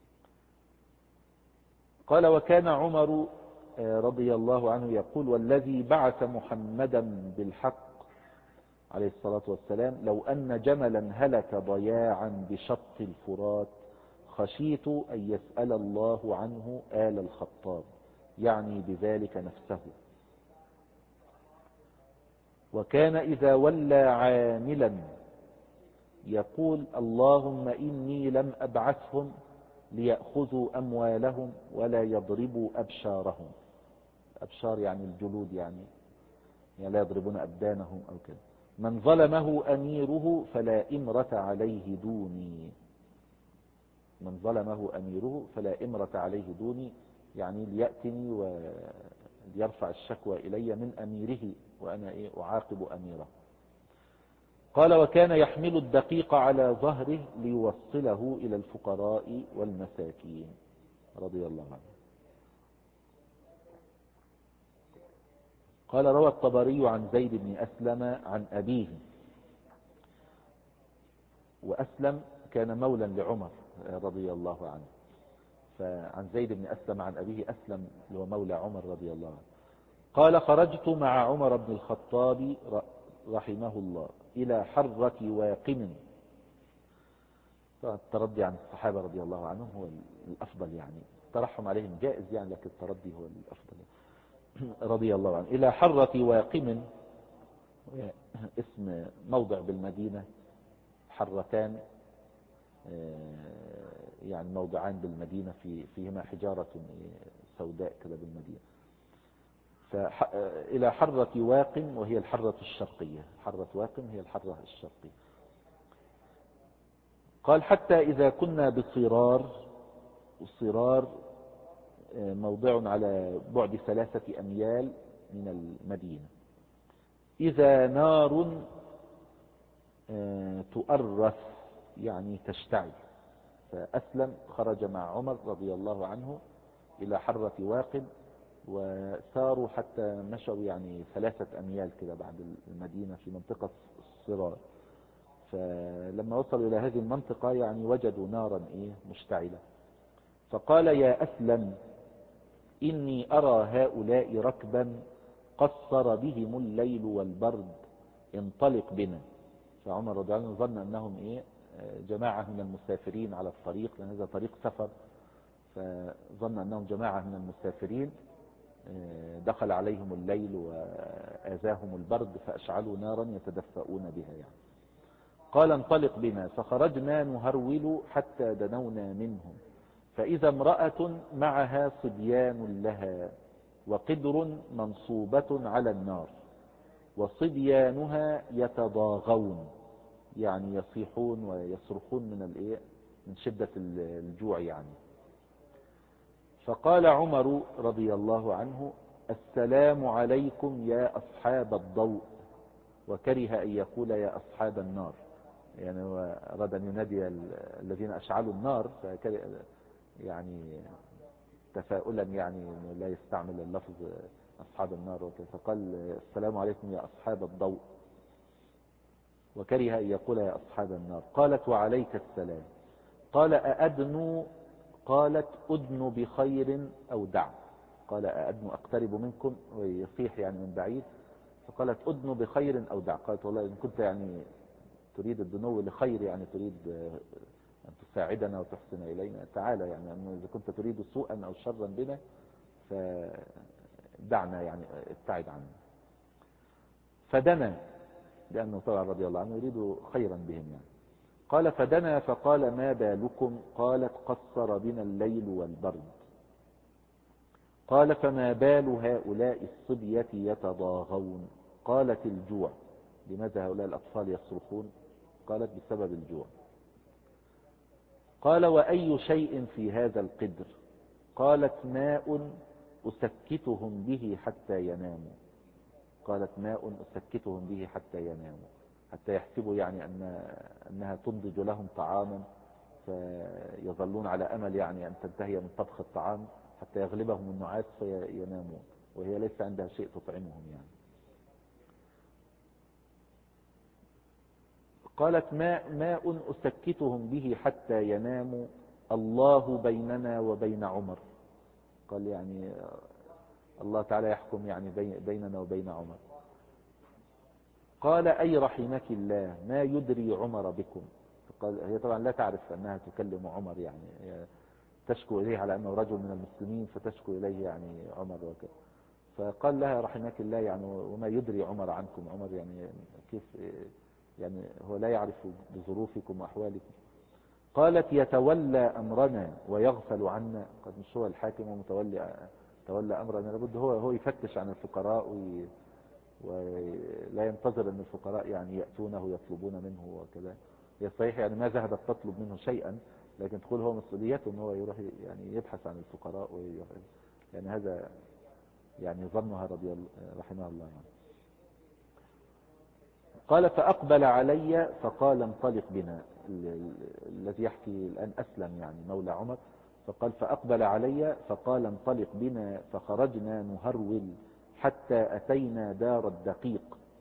قال وكان عمر رضي الله عنه يقول والذي بعث محمدا بالحق عليه الصلاة والسلام لو أن جملا هلك ضياعا بشط الفرات خشيت أن يسأل الله عنه آل الخطاب، يعني بذلك نفسه. وكان إذا ولى عاملا يقول اللهم إني لم أبعثهم ليأخذوا أموالهم ولا يضربوا أبشارهم. أبشار يعني الجلود، يعني لا يضربون أبدانهم أو كذا. من ظلمه أميره فلا إمرة عليه دوني. من ظلمه أميره فلا إمرة عليه دوني، يعني ليأتني وليرفع الشكوى إلي من أميره وأنا أعاقب أميره. قال وكان يحمل الدقيق على ظهره ليوصله إلى الفقراء والمساكين رضي الله عنه. قال روى الطبري عن زيد بن أسلم عن أبيه، وأسلم كان مولا لعمر رضي الله عنه، فعن زيد بن أسلم عن أبيه أسلم هو مولى عمر رضي الله عنه. قال خرجت مع عمر بن الخطاب رحمه الله إلى حرة واقم. الترضي عن الصحابة رضي الله عنهم هو الأفضل، يعني الترحم عليهم جائز يعني، لكن الترضي هو الأفضل رضي الله عنه. إلى حرة واقم، اسم موضع بالمدينة، حرتان يعني موضعان بالمدينة فيهما حجارة سوداء كذا بالمدينة. إلى حرة واقم وهي الحرة الشرقية، حرة واقم هي الحرة الشرقية. قال حتى إذا كنا بصرار، الصرار موضع على بعد 3 أميال من المدينة، إذا نار تؤرث يعني تشتعل. فأسلم خرج مع عمر رضي الله عنه إلى حرة واقم، وساروا حتى مشوا يعني 3 أميال كده بعد المدينة في منطقة الصرار. فلما وصلوا إلى هذه المنطقة يعني وجدوا نارا مشتعلة. فقال يا أسلم إني أرى هؤلاء ركبا قصر بهم الليل والبرد، انطلق بنا. فعمر رضي الله عنه ظن أنهم جماعة من المسافرين على الطريق، لأن هذا طريق سفر، فظن أنهم جماعة من المسافرين دخل عليهم الليل وآذاهم البرد فأشعلوا نارا يتدفؤون بها يعني. قال انطلق بنا. فخرجنا نهرول حتى دنونا منهم، فإذا امرأة معها صبيان لها وقدر منصوبة على النار، وصبيانها يتضاغون يعني يصيحون ويصرخون من شدة الجوع يعني. فقال عمر رضي الله عنه السلام عليكم يا أصحاب الضوء، وكره أن يقول يا أصحاب النار، يعني هو أراد أن ينادي الذين أشعلوا النار، يعني تفاؤلا يعني لا يستعمل اللفظ أصحاب النار وكذا، فقال السلام عليكم يا أصحاب الضوء، وكره أن يقول يا أصحاب النار. قالت وعليك السلام. قال أأدنو؟ قالت أدن بخير أو دع. قال أأدن أقترب منكم، ويصيح يعني من بعيد. فقالت أدن بخير أو دع. قالت والله إن كنت يعني تريد الدنو لخير، يعني تريد أن تساعدنا وتحسن إلينا، تعالى يعني إذا كنت تريد سوءا أو شرا بنا فدعنا، يعني ابتعد عنا. فدنا، لأنه طبعا رضي الله عنه يريد خيرا بهم يعني. قال فدنا فقال ما بالكم؟ قالت قصر بنا الليل والبرد. قال فما بال هؤلاء الصبية يتضاغون؟ قالت الجوع. لماذا هؤلاء الأطفال يصرخون؟ قالت بسبب الجوع. قال وأي شيء في هذا القدر؟ قالت ماء أسكتهم به حتى يناموا. قالت ماء أسكتهم به حتى يناموا، حتى يحسبوا يعني أنها تنضج لهم طعاما، فيظلون على أمل يعني أن تنتهي من طبخ الطعام حتى يغلبهم النعاس فيناموا، وهي ليس عندها شيء تطعمهم يعني. قالت ماء أسكتهم به حتى يناموا، الله بيننا وبين عمر. قال يعني الله تعالى يحكم يعني بيننا وبين عمر. قال أي رحمك الله ما يدري عمر بكم؟ قال هي طبعا لا تعرف أنها تكلم عمر، يعني تشكو إليه على أنه رجل من المسلمين فتشكو إليه يعني عمر وكذا. فقال لها رحمك الله يعني وما يدري عمر عنكم؟ عمر يعني كيف يعني هو لا يعرف بظروفكم وأحوالكم؟ قالت يتولى أمرنا ويغفل عنا. قد مش هو الحاكم ومتولى أمرنا، لابد هو يفتش عن الفقراء ولا ينتظر أن الفقراء يعني يأتونه يطلبون منه وكذا. هي صحيح يعني ما ذهبت تطلب منه شيئا، لكن تقول هو مسؤوليته أنه هو يروح يعني يبحث عن الفقراء يعني هذا يعني ظنها رحمه الله يعني. قال فأقبل علي فقال انطلق بنا. الذي يحكي الآن أسلم يعني مولى عمر. فقال فأقبل علي فقال انطلق بنا، فخرجنا نهرول حتى أتينا دار الدقيق.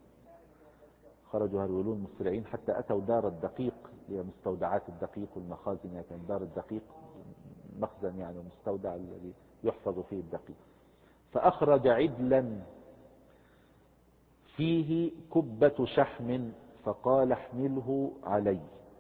خرجوا هرولون مسرعين حتى أتوا دار الدقيق، هي مستودعات الدقيق والمخازن. يعني كان دار الدقيق مخزن يعني مستودع الذي يحفظ فيه الدقيق. فأخرج عدلا فيه كبة شحم فقال احمله علي.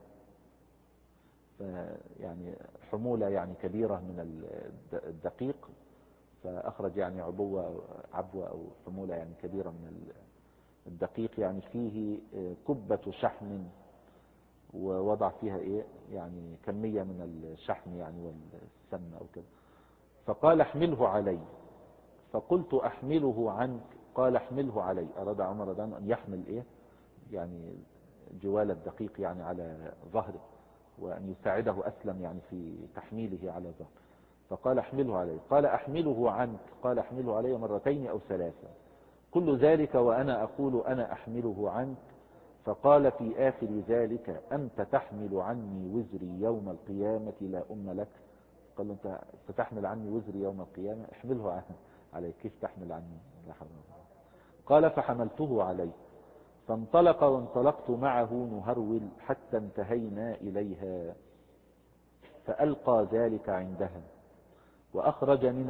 يعني حمولة يعني كبيرة من الدقيق، فأخرج يعني عبوة أو حمولة يعني كبيرة من الدقيق، يعني فيه كبة شحم، ووضع فيها يعني كمية من الشحم يعني والسمن أو كذا. فقال احمله علي. فقلت احمله عنك؟ قال احمله علي. أراد عمر رضي الله عنه أن يحمل يعني جوال الدقيق يعني على ظهره، وأن يساعده أسلم يعني في تحميله على ظهره. فقال احمله علي. قال احمله عنك؟ قال احمله علي مرتين أو ثلاثة. كل ذلك وأنا أقول أنا أحمله عنك. فقال في آخر ذلك أنت تحمل عني وزري يوم القيامة لا أم لك. قال له أنت ستحمل عني وزري يوم القيامة، احمله علي. كيف تحمل عني؟ لا حول ولا قوة. قال فحملته علي. فانطلق وانطلقت معه نهرول حتى انتهينا إليها، فألقى ذلك عندها وأخرج من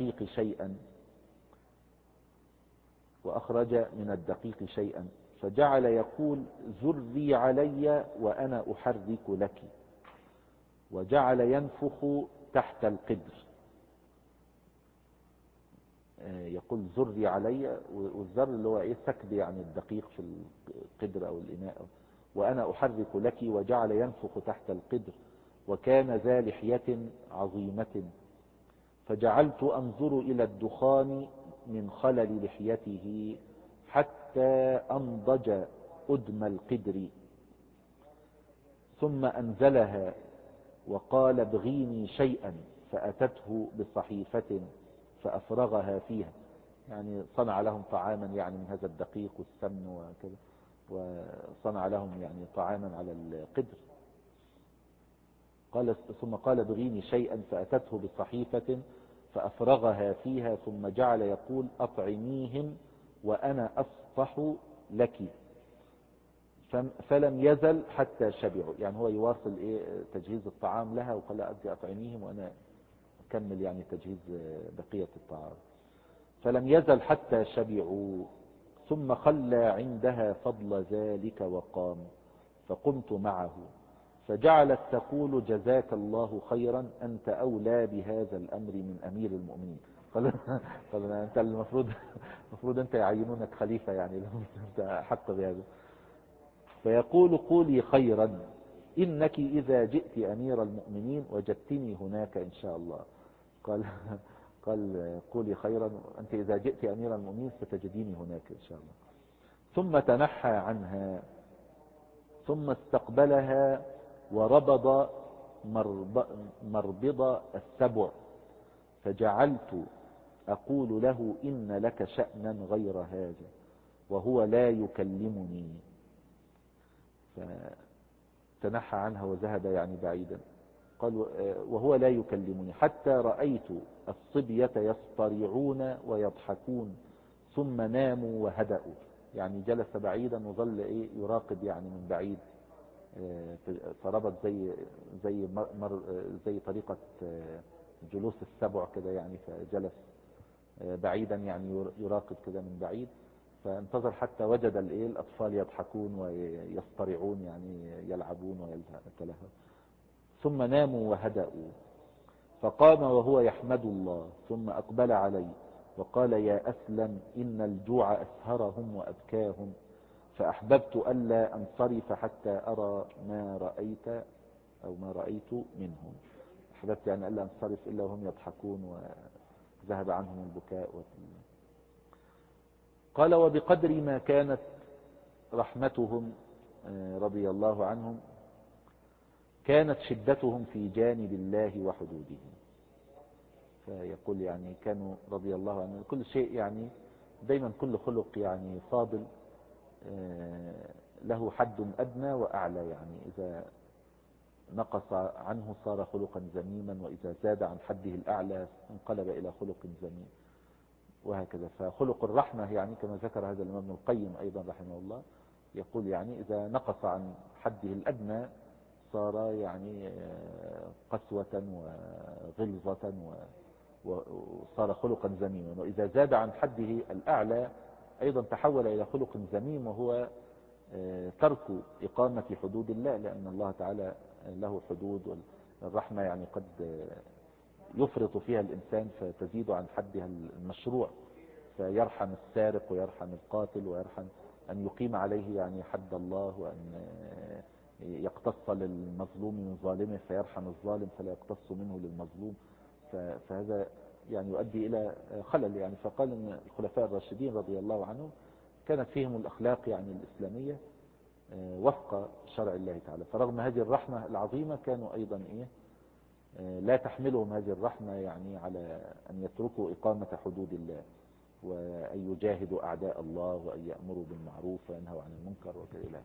الدقيق شيئا فجعل يقول زري علي وأنا أحرك لك، وجعل ينفخ تحت القدر. يقول زري علي، والزر اللي هو سكب يعني الدقيق في القدر أو الإناء، وأنا أحرك لك، وجعل ينفخ تحت القدر، وكان ذا لحية عظيمة. فجعلت أنظر إلى الدخان من خلل لحيته حتى أنضج أدم القدر، ثم أنزلها وقال ابغيني شيئا، فأتته بصحيفة فأفرغها فيها. يعني صنع لهم طعاما يعني من هذا الدقيق والسمن وكذا، وصنع لهم يعني طعاما على القدر. ثم قال ابغيني شيئا، فأتته بصحيفة فأفرغها فيها، ثم جعل يقول أطعميهم وأنا أصفح لك. فلم يزل حتى شبعوا. يعني هو يواصل تجهيز الطعام لها، وقال أدي أطعميهم وأنا أكمل يعني تجهيز بقية الطعام. فلم يزل حتى شبعوا، ثم خلى عندها فضل ذلك وقام. فقمت معه فجعلت تقول جزاك الله خيرا، أنت أولى بهذا الأمر من أمير المؤمنين. قال أنت المفروض أنت يعينونك خليفة، يعني أنت حق بهذا. فيقول قولي خيرا، إنك إذا جئت أمير المؤمنين وجدتني هناك إن شاء الله. قال قولي خيرا، أنت إذا جئت أمير المؤمنين ستجديني هناك إن شاء الله. ثم تنحى عنها، ثم استقبلها وربض مربض السبع، فجعلت أقول له إن لك شأنا غير هذا وهو لا يكلمني. فتنحى عنها وذهب يعني بعيدا. قال وهو لا يكلمني حتى رأيت الصبية يصطرعون ويضحكون ثم ناموا وهدأوا. يعني جلس بعيدا وظل يراقب يعني من بعيد، فربط زي طريقة جلوس السبع كده يعني، فجلس بعيدا يعني يراقب كده من بعيد، فانتظر حتى وجد الأطفال يضحكون ويصطرعون يعني يلعبون ويتلهون، ثم ناموا وهدأوا. فقام وهو يحمد الله ثم أقبل علي وقال يا أسلم إن الجوع أسهرهم وأبكاهم، فأحببت ألا أنصرف حتى أرى ما رأيت منهم. أحببت يعني ألا أنصرف إلا وهم يضحكون وذهب عنهم البكاء. قال وبقدر ما كانت رحمتهم رضي الله عنهم كانت شدتهم في جانب الله وحدوده. فيقول يعني كانوا رضي الله عنهم كل شيء يعني دايما كل خلق يعني فاضل له حد أدنى وأعلى، يعني إذا نقص عنه صار خلقا ذميما، وإذا زاد عن حده الأعلى انقلب إلى خلق ذميم، وهكذا. فخلق الرحمة يعني كما ذكر هذا الإمام ابن القيم أيضا رحمه الله، يقول يعني إذا نقص عن حده الأدنى صار يعني قسوة وغلظة وصار خلقا ذميما، وإذا زاد عن حده الأعلى أيضا تحول إلى خلق ذميم، وهو ترك إقامة حدود الله، لأن الله تعالى له حدود، والرحمة يعني قد يفرط فيها الإنسان فتزيد عن حدها المشروع، فيرحم السارق ويرحم القاتل ويرحم أن يقيم عليه يعني حد الله، وأن يقتص للمظلوم من ظالمه فيرحم الظالم فلا يقتص منه للمظلوم. فهذا يعني يؤدي إلى خلل يعني. فقال أن الخلفاء الراشدين رضي الله عنهم كانت فيهم الأخلاق يعني الإسلامية وفق شرع الله تعالى، فرغم هذه الرحمة العظيمة كانوا أيضا لا تحملهم هذه الرحمة يعني على أن يتركوا إقامة حدود الله، وأن يجاهدوا أعداء الله، وأن يأمروا بالمعروف وينهوا عن المنكر وكذلك.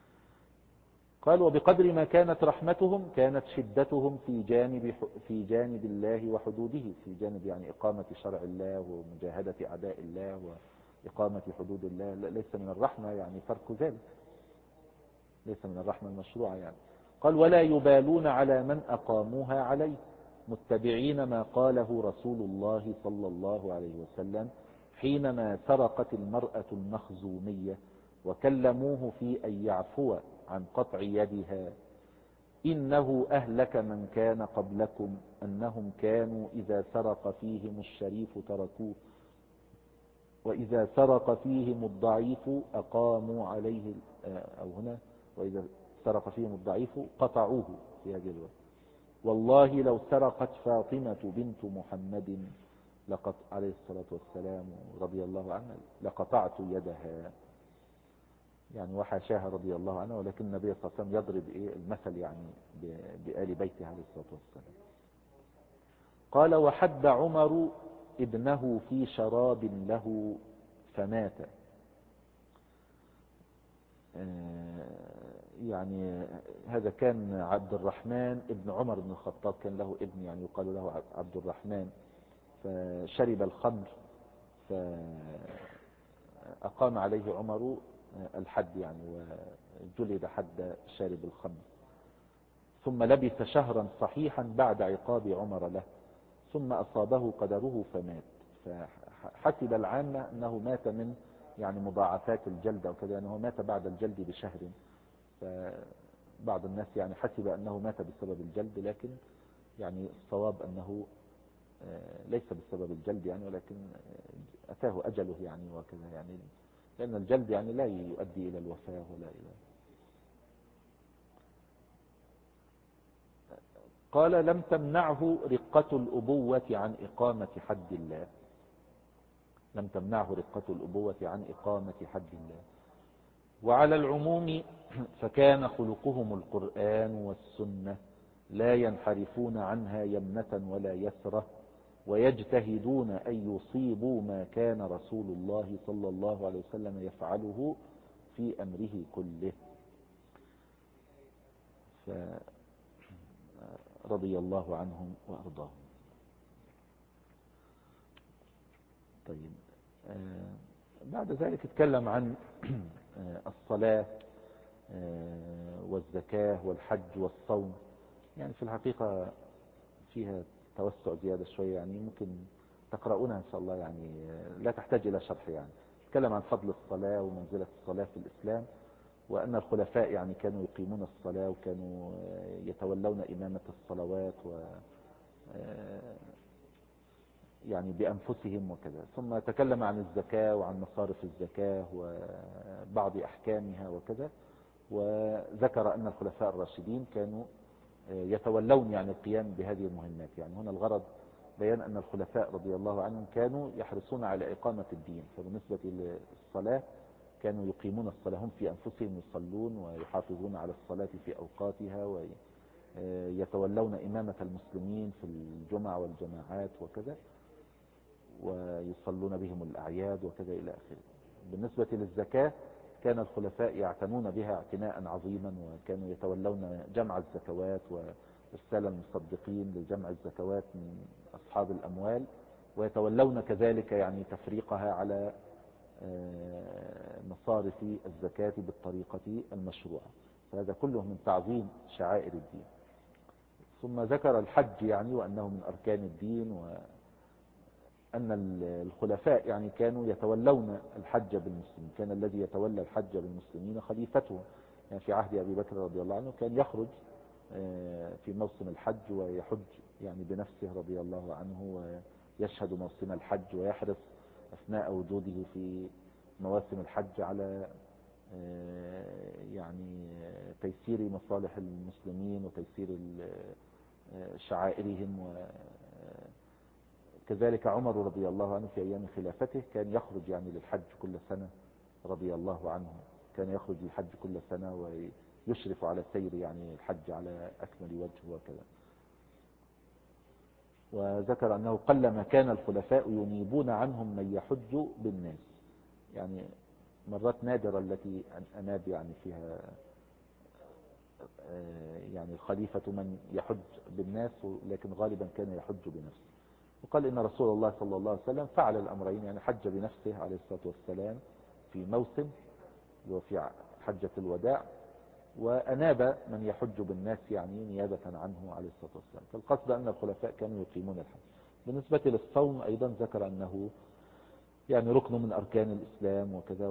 قال وبقدر ما كانت رحمتهم كانت شدتهم في جانب الله وحدوده، في جانب يعني إقامة شرع الله ومجاهدة أعداء الله وإقامة حدود الله. ليس من الرحمة يعني ترك ذلك، ليس من الرحمة المشروعة يعني. قال ولا يبالون على من أقاموها عليه، متبعين ما قاله رسول الله صلى الله عليه وسلم حينما سرقت المرأة المخزومية وكلموه في أن يعفو عن قطع يدها. إنه أهلك من كان قبلكم أنهم كانوا إذا سرق فيهم الشريف تركوه، وإذا سرق فيهم الضعيف أقاموا عليه، أو هنا وإذا سرق فيهم الضعيف قطعوه في هذه الوقت. والله لو سرقت فاطمة بنت محمد عليه الصلاة والسلام رضي الله عنها لقطعت يدها، يعني وحاشاها رضي الله عنها، ولكن النبي صلى الله عليه وسلم يضرب المثل يعني بآل بيته عليه الصلاة والسلام. قال وحد عمر ابنه في شراب له فمات. يعني هذا كان عبد الرحمن ابن عمر بن الخطاب، كان له ابن يعني يقال له عبد الرحمن، فشرب الخمر فأقام عليه عمر الحد يعني، وجلد حد شارب الخمر. ثم لبث شهرا صحيحا بعد عقاب عمر له، ثم أصابه قدره فمات. فحسب العامة أنه مات من يعني مضاعفات الجلد أو كذا، أنه مات بعد الجلد بشهر، فبعض الناس يعني حسب أنه مات بسبب الجلد، لكن يعني الصواب أنه ليس بسبب الجلد يعني، ولكن أتاه أجله يعني وكذا يعني، لأن الجلد يعني لا يؤدي إلى الوفاة ولا إلى. قال لم تمنعه رقة الأبوة عن إقامة حد الله. لم تمنعه رقة الأبوة عن إقامة حد الله. وعلى العموم فكان خلقهم القرآن والسنة، لا ينحرفون عنها يمنة ولا يسرة، ويجتهدون أن يصيبوا ما كان رسول الله صلى الله عليه وسلم يفعله في أمره كله. فرضي الله عنهم وأرضاهم. طيب، بعد ذلك اتكلم عن الصلاة والزكاة والحج والصوم. يعني في الحقيقة فيها توسع زيادة شوية، يعني ممكن تقرؤونها إن شاء الله، يعني لا تحتاج إلى شرح. يعني تكلم عن فضل الصلاة ومنزلة الصلاة في الإسلام، وأن الخلفاء يعني كانوا يقيمون الصلاة وكانوا يتولون إمامة الصلوات و يعني بأنفسهم وكذا. ثم تكلم عن الزكاة وعن مصارف الزكاة وبعض أحكامها وكذا، وذكر أن الخلفاء الراشدين كانوا يتولون يعني القيام بهذه المهمات. يعني هنا الغرض بيان أن الخلفاء رضي الله عنهم كانوا يحرصون على إقامة الدين. فبالنسبة للصلاة كانوا يقيمون الصلاة، هم في أنفسهم يصلون ويحافظون على الصلاة في أوقاتها، ويتولون إمامة المسلمين في الجمع والجماعات وكذا، ويصلون بهم الأعياد وكذا إلى آخره. بالنسبة للزكاة كان الخلفاء يعتنون بها اعتناء عظيما، وكانوا يتولون جمع الزكوات وإرسال المصدقين لجمع الزكوات من أصحاب الأموال، ويتولون كذلك يعني تفريقها على مصارف الزكاة بالطريقة المشروعة. فهذا كله من تعظيم شعائر الدين. ثم ذكر الحج يعني وأنه من أركان الدين، وأن الخلفاء يعني كانوا يتولون الحج بالمسلمين. كان الذي يتولى الحج بالمسلمين خليفتهم. يعني في عهد أبي بكر رضي الله عنه كان يخرج في موسم الحج ويحج يعني بنفسه رضي الله عنه، ويشهد موسم الحج، ويحرص أثناء وجوده في مواسم الحج على يعني تيسير مصالح المسلمين وتيسير شعائرهم. وكذلك عمر رضي الله عنه في أيام خلافته كان يخرج يعني للحج كل سنة رضي الله عنه. كان يخرج للحج كل سنة ويشرف على سير يعني الحج على أكمل وجه وكذا. وذكر أنه قلما كان الخلفاء ينيبون عنهم من يحج بالناس. يعني مرات نادرة التي أناب يعني فيها يعني الخليفة من يحج بالناس، لكن غالبا كان يحج بنفسه. وقال إن رسول الله صلى الله عليه وسلم فعل الأمرين، يعني حج بنفسه عليه الصلاة والسلام في موسم وفي حجة الوداع، وأناب من يحج بالناس يعني نيابة عنه عليه الصلاة والسلام. فالقصد أن الخلفاء كانوا يقيمون الحج. بالنسبة للصوم أيضا ذكر أنه يعني ركن من أركان الإسلام وكذا،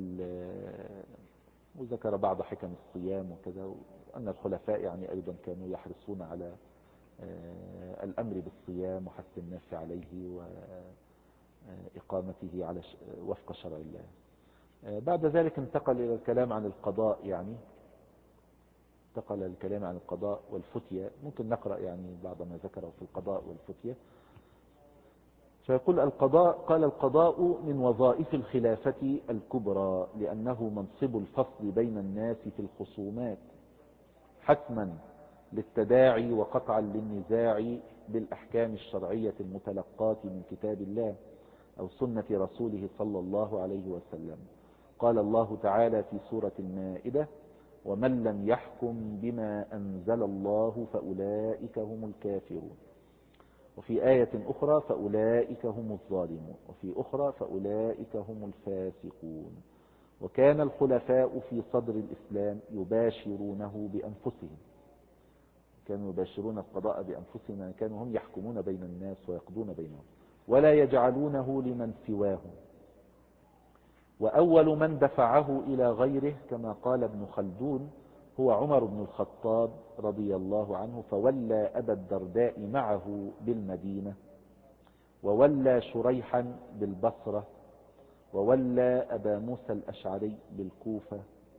وذكر بعض حكم الصيام وكذا، وأن الخلفاء يعني أيضا كانوا يحرصون على الأمر بالصيام وحث الناس عليه وإقامته على وفق شرع الله. بعد ذلك انتقل إلى الكلام عن القضاء، يعني انتقل الكلام عن القضاء والفتية. ممكن نقرأ يعني بعض ما ذكره في القضاء والفتية. فيقول القضاء، قال القضاء من وظائف الخلافة الكبرى، لأنه منصب الفصل بين الناس في الخصومات حتما للتداعي وقطعا للنزاع بالأحكام الشرعية المتلقاة من كتاب الله أو سنة رسوله صلى الله عليه وسلم. قال الله تعالى في سورة المائدة: ومن لم يحكم بما أنزل الله فأولئك هم الكافرون. وفي آية أخرى: فأولئك هم الظالمون. وفي أخرى: فأولئك هم الفاسقون. وكان الخلفاء في صدر الإسلام يباشرونه بأنفسهم، كانوا يباشرون القضاء بأنفسهم، كانوا هم يحكمون بين الناس ويقضون بينهم، ولا يجعلونه لمن سواهم. وأول من دفعه إلى غيره كما قال ابن خلدون: هو عمر بن الخطاب رضي الله عنه، فولى أبا الدرداء معه بالمدينة، وولى شريحا بالبصرة، وولى أبا موسى الأشعري بالكوفة.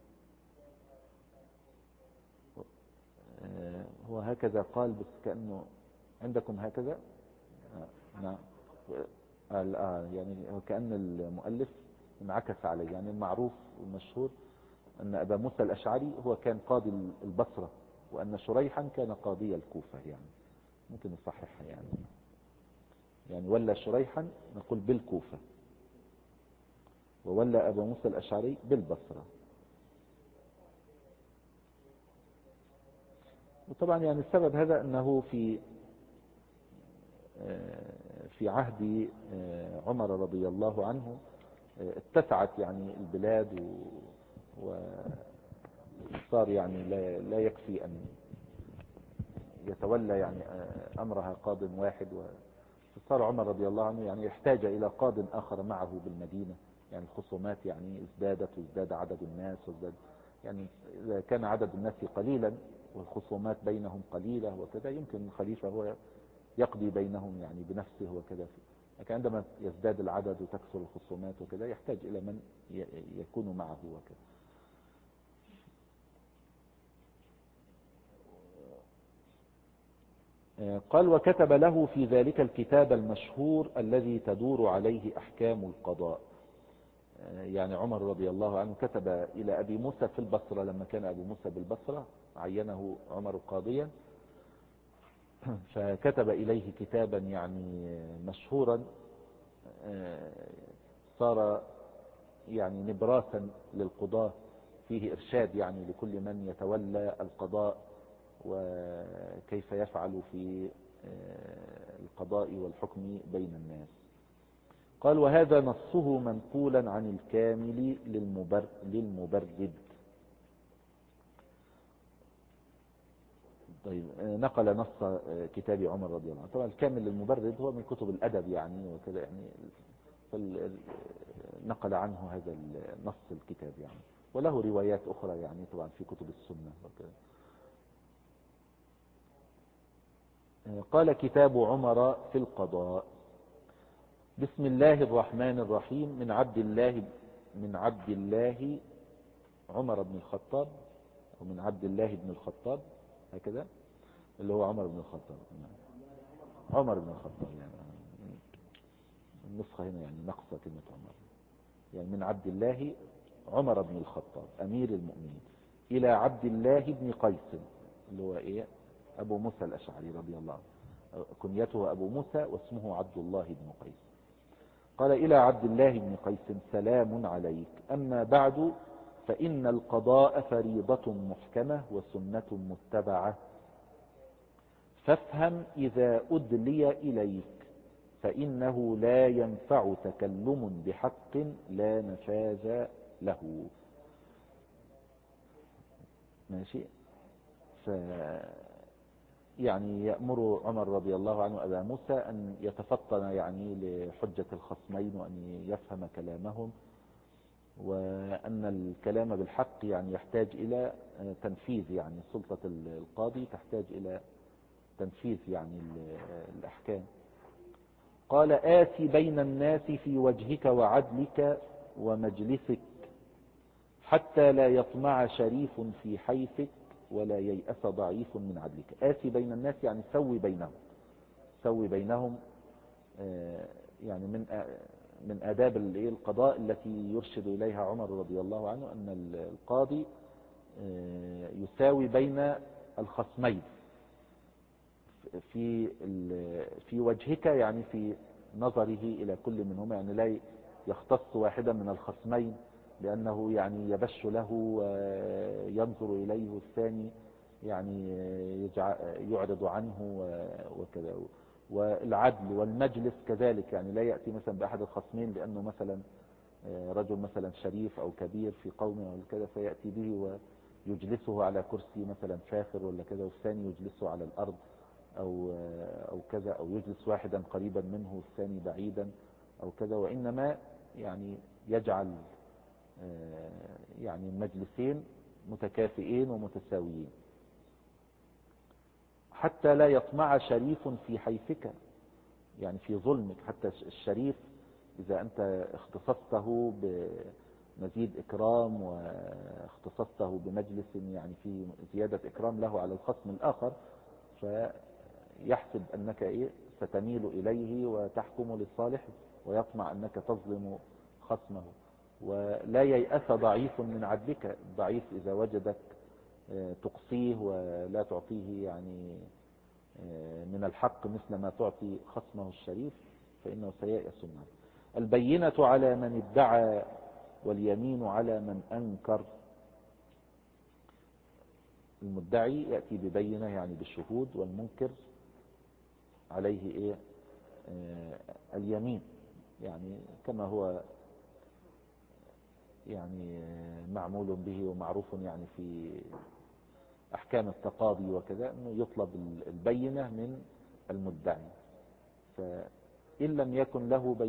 هو هكذا قال، بس كأنه عندكم هكذا. نعم. يعني كأن المؤلف انعكس عليه. يعني المعروف والمشهور أن أبا موسى الأشعري هو كان قاضي البصرة، وأن شريحا كان قاضي الكوفة. يعني ممكن نصححها. يعني ولى شريحا نقول بالكوفة، وولى أبا موسى الأشعري بالبصرة. وطبعا يعني السبب هذا أنه في عهد عمر رضي الله عنه اتسعت يعني البلاد، وصار يعني لا يكفي أن يتولى يعني أمرها قاض واحد، فصار عمر رضي الله عنه يعني يحتاج إلى قاض آخر معه بالمدينة. يعني الخصومات يعني ازدادت، وازداد عدد الناس، يعني إذا كان عدد الناس قليلا والخصومات بينهم قليلة وكذا، يمكن الخليفة هو يقضي بينهم يعني بنفسه وكذا. لكن عندما يزداد العدد وتكثر الخصومات وكذا، يحتاج إلى من يكون معه وكذا. قال: وكتب له في ذلك الكتاب المشهور الذي تدور عليه أحكام القضاء. يعني عمر رضي الله عنه كتب إلى أبي موسى في البصرة، لما كان أبو موسى بالبصرة عينه عمر قاضيا، فكتب إليه كتابا يعني مشهورا، صار يعني نبراسا للقضاة، فيه إرشاد يعني لكل من يتولى القضاء وكيف يفعل في القضاء والحكم بين الناس. قال: وهذا نصه منقولا عن الكامل للمبرد. طيب، نقل نص كتاب عمر رضي الله عنه. طبعا الكامل للمبرد هو من كتب الأدب يعني وكذا، يعني نقل عنه هذا نص الكتاب يعني، وله روايات أخرى يعني طبعا في كتب السنة وكذا. قال: كتاب عمر في القضاء. بسم الله الرحمن الرحيم. من عبد الله عمر بن الخطاب، ومن عبد الله بن الخطاب، هكذا اللي هو عمر بن الخطاب. عمر بن الخطاب يعني النسخة هنا يعني نقصة كلمة عمر. يعني من عبد الله عمر بن الخطاب أمير المؤمنين إلى عبد الله بن قيس، اللي هو إيه؟ أبو موسى الأشعري رضي الله عنه، كنيته أبو موسى واسمه عبد الله بن قيس. قال: إلى عبد الله بن قيس: سلام عليك. أما بعد، فإن القضاء فريضة محكمة وسنة متبعة، فافهم إذا أدلي إليك، فإنه لا ينفع تكلم بحق لا نفاذ له. ماشي. يعني يأمر عمر رضي الله عنه أبا موسى أن يتفطن يعني لحجة الخصمين، وأن يفهم كلامهم، وأن الكلام بالحق يعني يحتاج إلى تنفيذ. يعني سلطة القاضي تحتاج إلى تنفيذ يعني الأحكام. قال: آتي بين الناس في وجهك وعدلك ومجلسك، حتى لا يطمع شريف في حيثك ولا ييأس ضعيف من عدلك. آتي بين الناس يعني سوي بينهم. يعني من آداب القضاء التي يرشد إليها عمر رضي الله عنه أن القاضي يساوي بين الخصمين في وجهك، يعني في نظره إلى كل منهما، يعني لا يختص واحدا من الخصمين لأنه يعني يبش له وينظر إليه، والثاني يعني يعرض عنه وكذا. والعدل والمجلس كذلك، يعني لا يأتي مثلا بأحد الخصمين لأنه مثلا رجل مثلا شريف أو كبير في قومه أو كذا، فيأتي به ويجلسه على كرسي مثلا فاخر ولا كذا، والثاني يجلسه على الأرض أو كذا، أو يجلس واحدا قريبا منه والثاني بعيدا أو كذا. وإنما يعني يجعل يعني المجلسين متكافئين ومتساويين، حتى لا يطمع شريف في حيفك، يعني في ظلمك. حتى الشريف إذا أنت اختصصته بمزيد إكرام واختصصته بمجلس يعني في زيادة إكرام له على الخصم الآخر، فيحسب أنك ستميل إليه وتحكم للصالح، ويطمع أنك تظلم خصمه. ولا ييأس ضعيف من عدلك. الضعيف إذا وجدك تقصيه ولا تعطيه يعني من الحق مثل ما تعطي خصمه الشريف، فإنه سييأس منه. البينة على من ادعى واليمين على من أنكر. المدعي يأتي ببينة يعني بالشهود، والمنكر عليه اليمين، يعني كما هو يعني معمول به ومعروف يعني في أحكام التقاضي وكذا، أنه يطلب البينة من المدعي. فإن لم يكن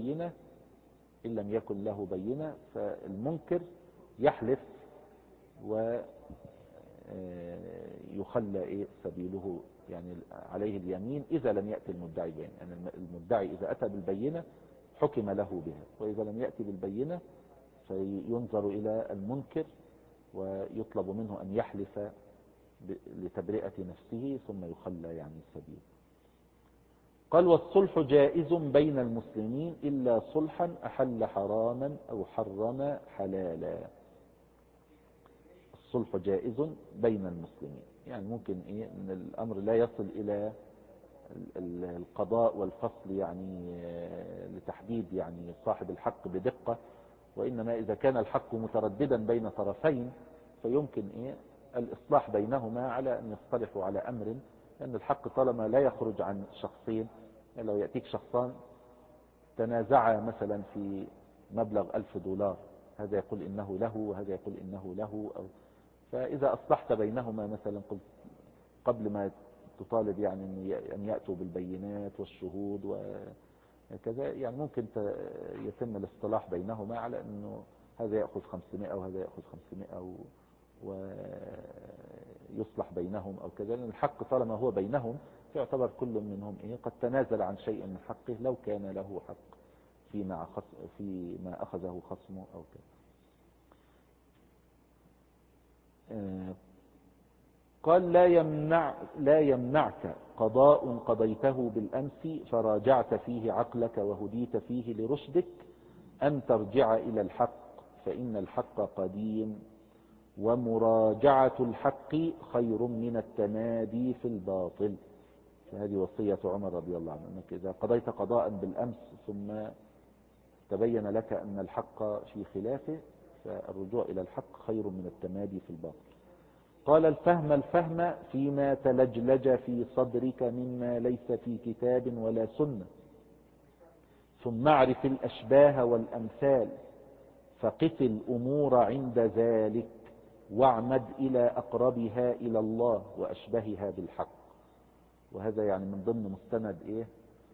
له بينة فالمنكر يحلف ويخلى سبيله، يعني عليه اليمين إذا لم يأتي المدعي بينة. يعني المدعي إذا أتى بالبينة حكم له بها، وإذا لم يأتي بالبينة فينظر إلى المنكر ويطلب منه أن يحلف لتبرئة نفسه ثم يخلى يعني السبيل. قال: والصلح جائز بين المسلمين إلا صلحا أحل حراما أو حرم حلالا. الصلح جائز بين المسلمين، يعني ممكن ان الأمر لا يصل إلى القضاء والفصل يعني لتحديد يعني صاحب الحق بدقة، وإنما إذا كان الحق مترددا بين طرفين فيمكن الإصلاح بينهما على أن يصطلحوا على أمر، لأن الحق طالما لا يخرج عن شخصين. يعني لو يأتيك شخصان تنازعا مثلا في مبلغ $1000، هذا يقول إنه له وهذا يقول إنه له، فإذا أصلحت بينهما مثلا قلت قبل ما تطالب يعني أن يأتوا بالبينات والشهود وكذا، يعني ممكن يتم الاصطلاح بينهما على أنه هذا يأخذ 500 وهذا يأخذ 500 ويصلح بينهم أو كذا، لأن الحق طالما هو بينهم يعتبر كل منهم قد تنازل عن شيء من حقه لو كان له حق فيما أخذه خصمه أو كذا. قال: لا يمنعك قضاء قضيته بالأمس فراجعت فيه عقلك وهديت فيه لرشدك أن ترجع إلى الحق، فإن الحق قديم، ومراجعة الحق خير من التمادي في الباطل. فهذه وصية عمر رضي الله عنه، أنك إذا قضيت قضاء بالأمس ثم تبين لك أن الحق في خلافه فالرجوع إلى الحق خير من التمادي في الباطل. قال: الفهم فيما تلجلج في صدرك مما ليس في كتاب ولا سنة، ثم اعرف الأشباه والأمثال، فقف الأمور عند ذلك، واعمد إلى أقربها إلى الله وأشبهها بالحق. وهذا يعني من ضمن مستند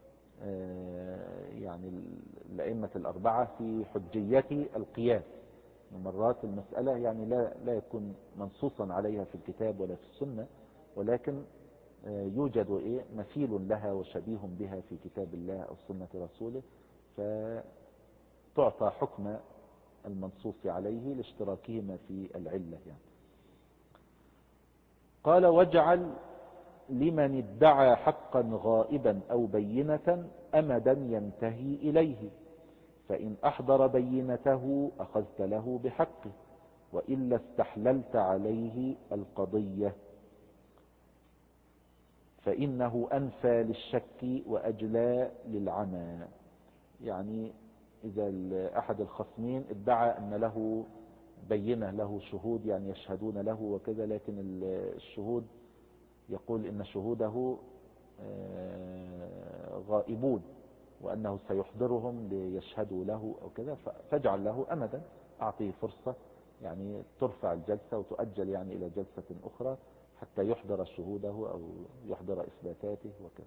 يعني الأئمة الأربعة في حجية القياس. مرات المسألة يعني لا يكون منصوصا عليها في الكتاب ولا في السنة، ولكن يوجد مثيل لها وشبيه بها في كتاب الله أو سنة رسوله، فتعطى حكم المنصوص عليه لاشتراكهما في العلة يعني. قال: واجعل لمن ادعى حقا غائبا أو بينة أمدا ينتهي إليه، فإن أحضر بينته أخذت له بحقه، وإلا استحللت عليه القضية، فإنه أنفى للشك وأجلى للعمى. يعني إذا أحد الخصمين ادعى أن له بينة، له شهود يعني يشهدون له وكذا، لكن الشهود يقول إن شهوده غائبون وأنه سيحضرهم ليشهدوا له أو كذا، فاجعل له أمدا، أعطيه فرصة يعني ترفع الجلسة وتؤجل يعني إلى جلسة أخرى حتى يحضر شهوده أو يحضر إثباتاته وكذا.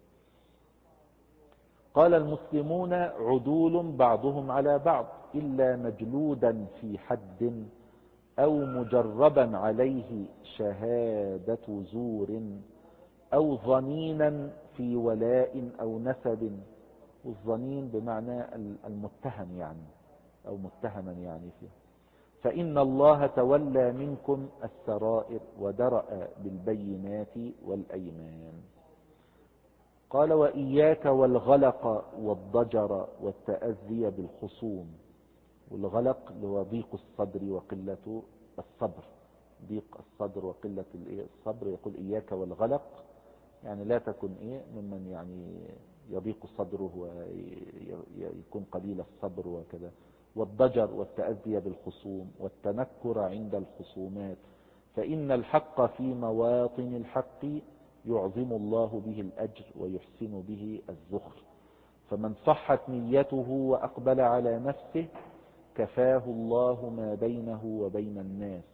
قال: المسلمون عدول بعضهم على بعض إلا مجلودا في حد أو مجربا عليه شهادة زور أو ظنينا في ولاء أو نسب. والظنين بمعنى المتهم يعني، أو متهما يعني فيه. فإن الله تولى منكم السرائر ودرأ بالبينات والأيمان. قال وإياك والغلق والضجر والتأذي بالخصوم. والغلق اللي هو ضيق الصدر وقلة الصبر، ضيق الصدر وقلة الصبر. يقول إياك والغلق، يعني لا تكن ممن يعني يضيق صدره ويكون قليل الصبر وكذا. والضجر والتأذي بالخصوم والتنكر عند الخصومات، فإن الحق في مواطن الحق يعظم الله به الأجر ويحسن به الزخر. فمن صحت نيته وأقبل على نفسه كفاه الله ما بينه وبين الناس.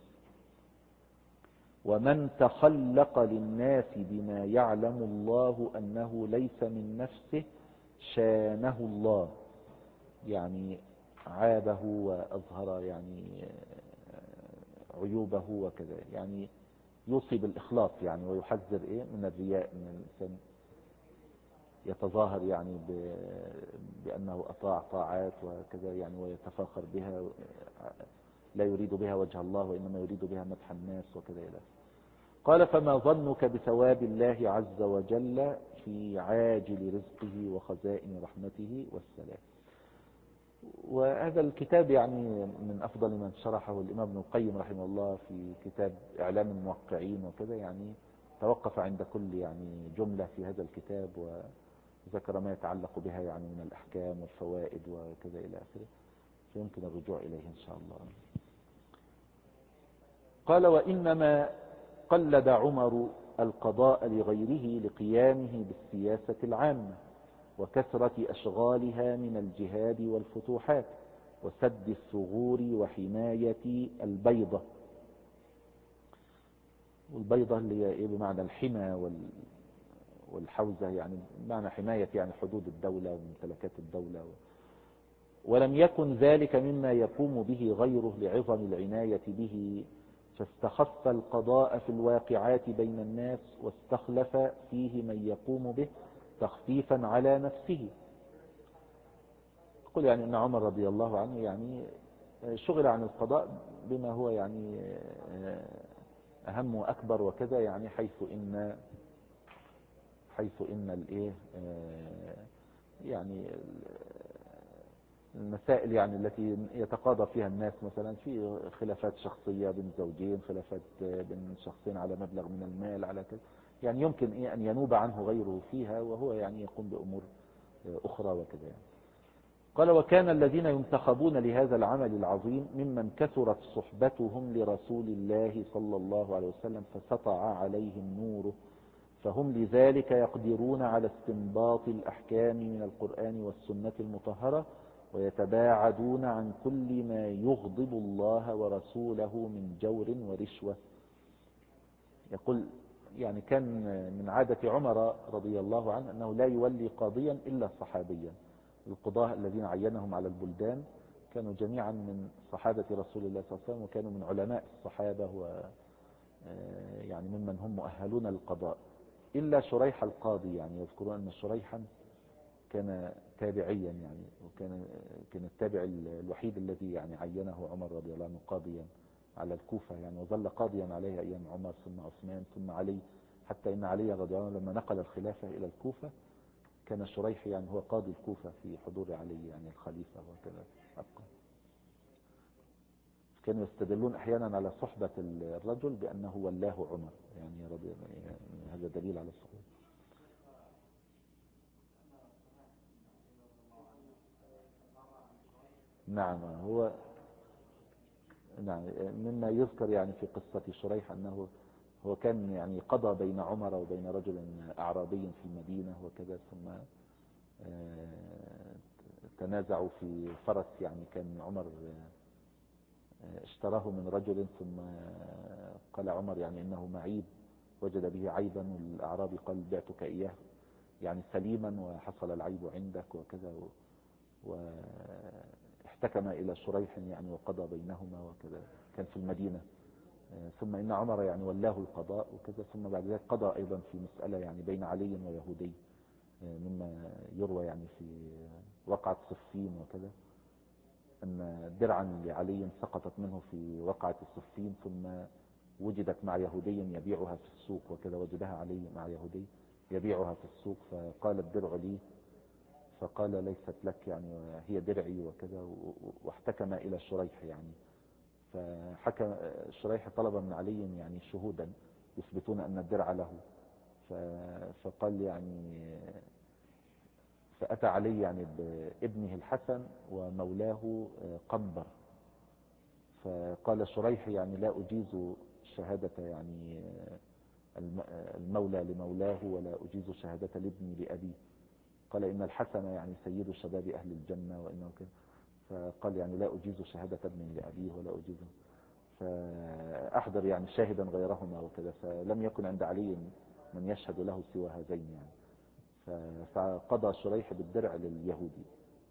ومن تخلق للناس بما يعلم الله أنه ليس من نفسه شانه الله، يعني عابه وأظهر يعني عيوبه وكذا، يعني يوصي بالإخلاص يعني، ويحذر من الرياء، من الإنسان يتظاهر يعني بأنه أطاع طاعات وكذا يعني، ويتفاخر بها، لا يريد بها وجه الله وإنما يريد بها مدح الناس وكذا إلى. قال فما ظنك بثواب الله عز وجل في عاجل رزقه وخزائن رحمته والسلام. وهذا الكتاب يعني من أفضل من شرحه الإمام ابن القيم رحمه الله في كتاب إعلام الموقعين وكذا، يعني توقف عند كل يعني جملة في هذا الكتاب وذكر ما يتعلق بها يعني من الأحكام والفوائد وكذا إلى آخره، فيمكن الرجوع إليه إن شاء الله. قال وإنما قلد عمر القضاء لغيره لقيامه بالسياسة العامة وكثرة أشغالها من الجهاد والفتوحات وسد الثغور وحماية البيضة. والبيضة اللي هي بمعنى الحمى والحوزة، يعني بمعنى حماية يعني حدود الدولة وممتلكات الدولة. ولم يكن ذلك مما يقوم به غيره لعظم العناية به، فاستخف القضاء في الواقعات بين الناس واستخلف فيه من يقوم به تخفيفا على نفسه. يقول يعني ان عمر رضي الله عنه يعني شغل عن القضاء بما هو يعني اهم واكبر وكذا، يعني حيث ان الايه يعني المسائل يعني التي يتقاضى فيها الناس، مثلا في خلافات شخصية بين زوجين، خلافات بين شخصين على مبلغ من المال على كذا، يعني يمكن أن ينوب عنه غيره فيها وهو يعني يقوم بأمور أخرى وكذا يعني. قال وكان الذين ينتخبون لهذا العمل العظيم ممن كثرت صحبتهم لرسول الله صلى الله عليه وسلم فسطع عليهم نوره، فهم لذلك يقدرون على استنباط الأحكام من القرآن والسنة المطهرة، ويتباعدون عن كل ما يغضب الله ورسوله من جور ورشوة. يقول يعني كان من عادة عمر رضي الله عنه أنه لا يولي قاضيا إلا صحابيا. القضاة الذين عينهم على البلدان كانوا جميعا من صحابة رسول الله صلى الله عليه وسلم، وكانوا من علماء الصحابة يعني ممن هم مؤهلون للقضاء، إلا شريح القاضي. يعني يذكرون أن شريحا كان تابعيا يعني، كان التابع الوحيد الذي يعني عينه عمر رضي الله عنه قاضيا على الكوفة يعني، وظل قاضيا عليها أيام عمر ثم عثمان ثم علي، حتى إن علي رضي الله عنه لما نقل الخلافة إلى الكوفة كان شريح يعني هو قاضي الكوفة في حضور علي يعني الخليفة وكذا أبقى. كانوا يستدلون أحيانا على صحبة الرجل بأنه ولاه عمر يعني رضي الله يعني، هذا دليل على الصحبة. نعم هو نعم مما يذكر يعني في قصة شريح أنه هو كان يعني قضى بين عمر وبين رجل أعرابي في المدينة وكذا، ثم تنازعوا في فرس يعني كان عمر اشتراه من رجل، ثم قال عمر يعني إنه معيب وجد به عيبا، والأعرابي قال بعتك إياه يعني سليما وحصل العيب عندك وكذا، احتكم إلى شريح يعني وقضى بينهما وكذا، كان في المدينة. ثم إن عمر يعني ولاه القضاء وكذا، ثم بعد ذلك قضى أيضا في مسألة يعني بين علي ويهودي، مما يروى يعني في وقعة صفين وكذا، أن درعا لعلي سقطت منه في وقعة الصفين، ثم وجدت مع يهودي يبيعها في السوق وكذا، وجدها علي مع يهودي يبيعها في السوق، فقال الدرع لي، فقال ليست لك يعني هي درعي وكذا، واحتكم إلى شريح يعني. فحكم شريح طلب من علي يعني شهودا يثبتون أن الدرع له، فقال يعني، فأتى علي يعني بابنه الحسن ومولاه قنبر، فقال شريح يعني لا أجيز شهادة يعني المولى لمولاه، ولا أجيز شهادة لابني لأبي. قال إن الحسن يعني سيد شباب أهل الجنة وإنه كذا، فقال يعني لا أجيز شهادة ابن لأبيه ولا أجيزه، فأحضر يعني شاهدا غيرهما وكذا، فلم يكن عند علي من يشهد له سوى هذين يعني. فقضى شريح بالدرع لليهودي،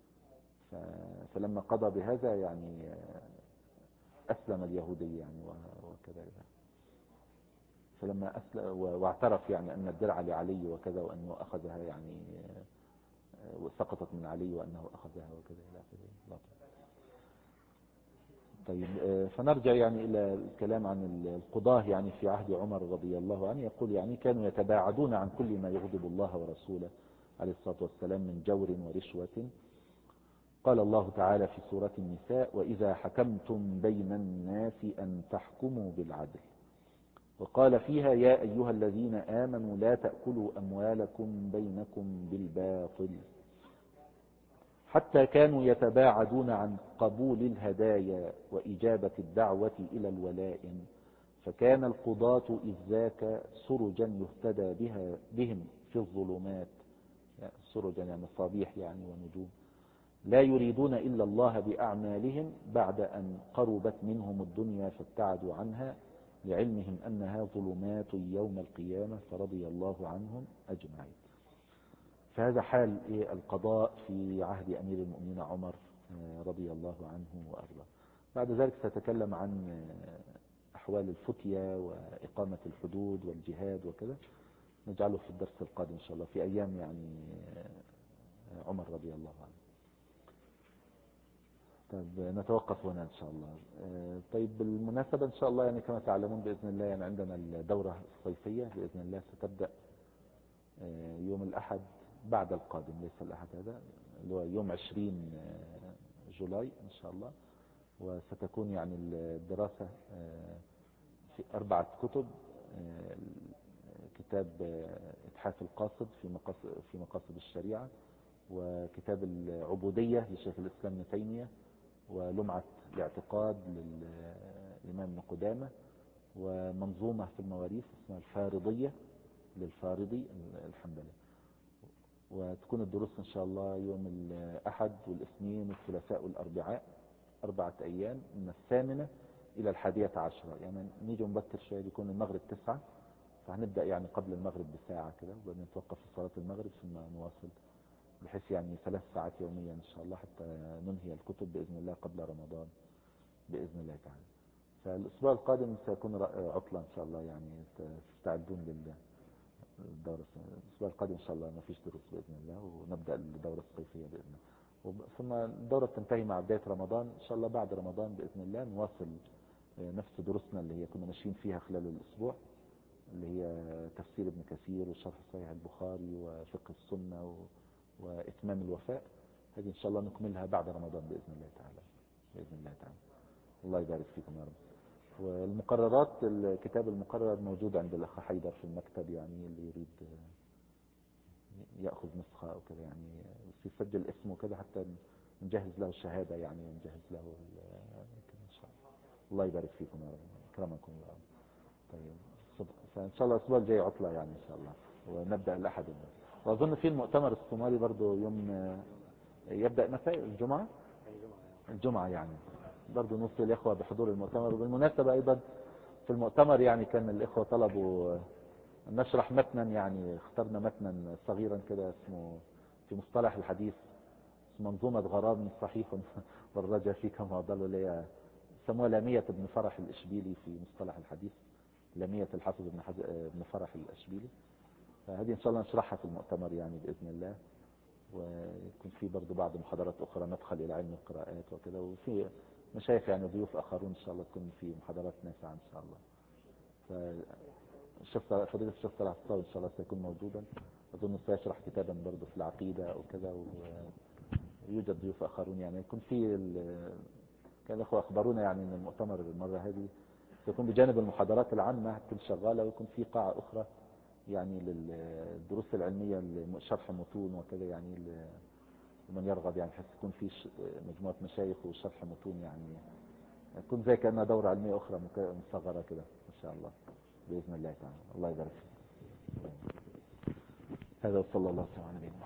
فلما قضى بهذا يعني أسلم اليهودي يعني وكذا، فلما أسلم واعترف يعني أن الدرع لعلي وكذا، وأنه أخذها يعني وسقطت من علي وأنه أخذها وكذا إلى آخره. طيب، فنرجع يعني إلى الكلام عن القضاة يعني في عهد عمر رضي الله عنه. يقول يعني كانوا يتباعدون عن كل ما يغضب الله ورسوله عليه الصلاة والسلام من جور ورشوة. قال الله تعالى في سورة النساء: وإذا حكمتم بين الناس أن تحكموا بالعدل. وقال فيها: يا أيها الذين آمنوا لا تأكلوا أموالكم بينكم بالباطل. حتى كانوا يتباعدون عن قبول الهدايا وإجابة الدعوة إلى الولائم، فكان القضاة إذ ذاك سرجا يهتدى بهم في الظلمات، يعني سرجا يعني صبيح يعني ونجوم، لا يريدون إلا الله بأعمالهم بعد أن قربت منهم الدنيا فابتعدوا عنها، لعلمهم أنها ظلمات يوم القيامة، فرضي الله عنهم أجمعين. فهذا حال القضاء في عهد أمير المؤمنين عمر رضي الله عنه وأرضاه. بعد ذلك سأتكلم عن أحوال الفتية وإقامة الحدود والجهاد وكذا، نجعله في الدرس القادم إن شاء الله في أيام يعني عمر رضي الله عنه. طيب، نتوقف هنا إن شاء الله. طيب، بالمناسبة إن شاء الله يعني كما تعلمون بإذن الله يعني عندنا الدورة الصيفية بإذن الله ستبدأ يوم الأحد بعد القادم، ليس الأحد هذا، اللي هو يوم 20 جولاي إن شاء الله. وستكون يعني الدراسة في 4 كتب: كتاب إتحاف القاصد في مقاصد الشريعة، وكتاب العبودية لشيخ الإسلام ابن تيمية، ولمعة الاعتقاد للإمام ابن قدامة، ومنظومة في المواريث اسمها الفارضية للفارضي الحنبلي. وتكون الدروس إن شاء الله يوم الأحد والاثنين والثلاثاء والأربعاء، 4 أيام من 8 إلى 11، يعني نيجي مبكر شوية، بيكون المغرب 9، فهنبدأ يعني قبل المغرب بساعة كده، وبعدين نتوقف في صلاة المغرب ثم نواصل، بحيث يعني 3 ساعات يوميا إن شاء الله حتى ننهي الكتب بإذن الله قبل رمضان بإذن الله تعالى. فالأسبوع القادم سيكون عطلة إن شاء الله، يعني تستعدون للدورة. الأسبوع القادم إن شاء الله ما فيش دروس بإذن الله، ونبدأ الدورة الصيفية بإذن الله، ثم الدورة تنتهي مع بداية رمضان إن شاء الله. بعد رمضان بإذن الله نواصل نفس دروسنا اللي هي كنا ماشيين فيها خلال الأسبوع، اللي هي تفسير ابن كثير وشرح صحيح البخاري وفقه السنة وإتمام الوفاء. هذه إن شاء الله نكملها بعد رمضان بإذن الله تعالى، بإذن الله تعالى. الله يبارك فيكم يا رب. والمقررات، الكتاب المقرر موجود عند الأخ حيدر في المكتب، يعني اللي يريد يأخذ نسخة أو كذا يعني يسجل اسمه كذا حتى نجهز له الشهادة يعني، ونجهز له كذا إن شاء الله. الله يبارك فيكم يا رب، كرمكم الله. طيب، فإن شاء الله الأسبوع الجاي عطلة يعني إن شاء الله، ونبدأ الأحد. وأظن في المؤتمر الصومالي برضو يوم يبدأ متى؟ الجمعة يعني برضو نوصي الإخوة بحضور المؤتمر. وبالمناسبة أيضا في المؤتمر يعني كان الإخوة طلبوا أن نشرح متنا، يعني اخترنا متنا صغيرا كده اسمه في مصطلح الحديث، منظومة غرامي صحيح والرجا فيك ما ضل لي، سموها لامية ابن فرح الإشبيلي في مصطلح الحديث، لامية الحافظ ابن فرح الإشبيلي. فهذه إن شاء الله نشرحها في المؤتمر يعني بإذن الله. ويكون في برضو بعض محاضرات أخرى ندخل إلى علم القراءات وكذا، وفي مشايخ يعني ضيوف آخرون إن شاء الله تكون في محاضرات نافعة إن شاء الله. فضيلة الشيخ صلاح الصاوي إن شاء الله سيكون موجودا، أظن سيشرح كتابا برضو في العقيدة أو كذا، ويوجد ضيوف آخرون يعني. يكون في كان الأخوة أخبرونا يعني أن المؤتمر المرة هذه سيكون بجانب المحاضرات العامة تكون شغالة، ويكون في قاعة أخرى يعني للدروس العلمية، شرح متون وكذا يعني لمن يرغب يعني، بحيث يكون في مجموعة مشايخ وشرح متون يعني، يكون زي كأنها دورة علمية أخرى مصغرة كده إن شاء الله بإذن الله تعالى. الله يبارك فيك. هذا وصلى الله عليه وسلم.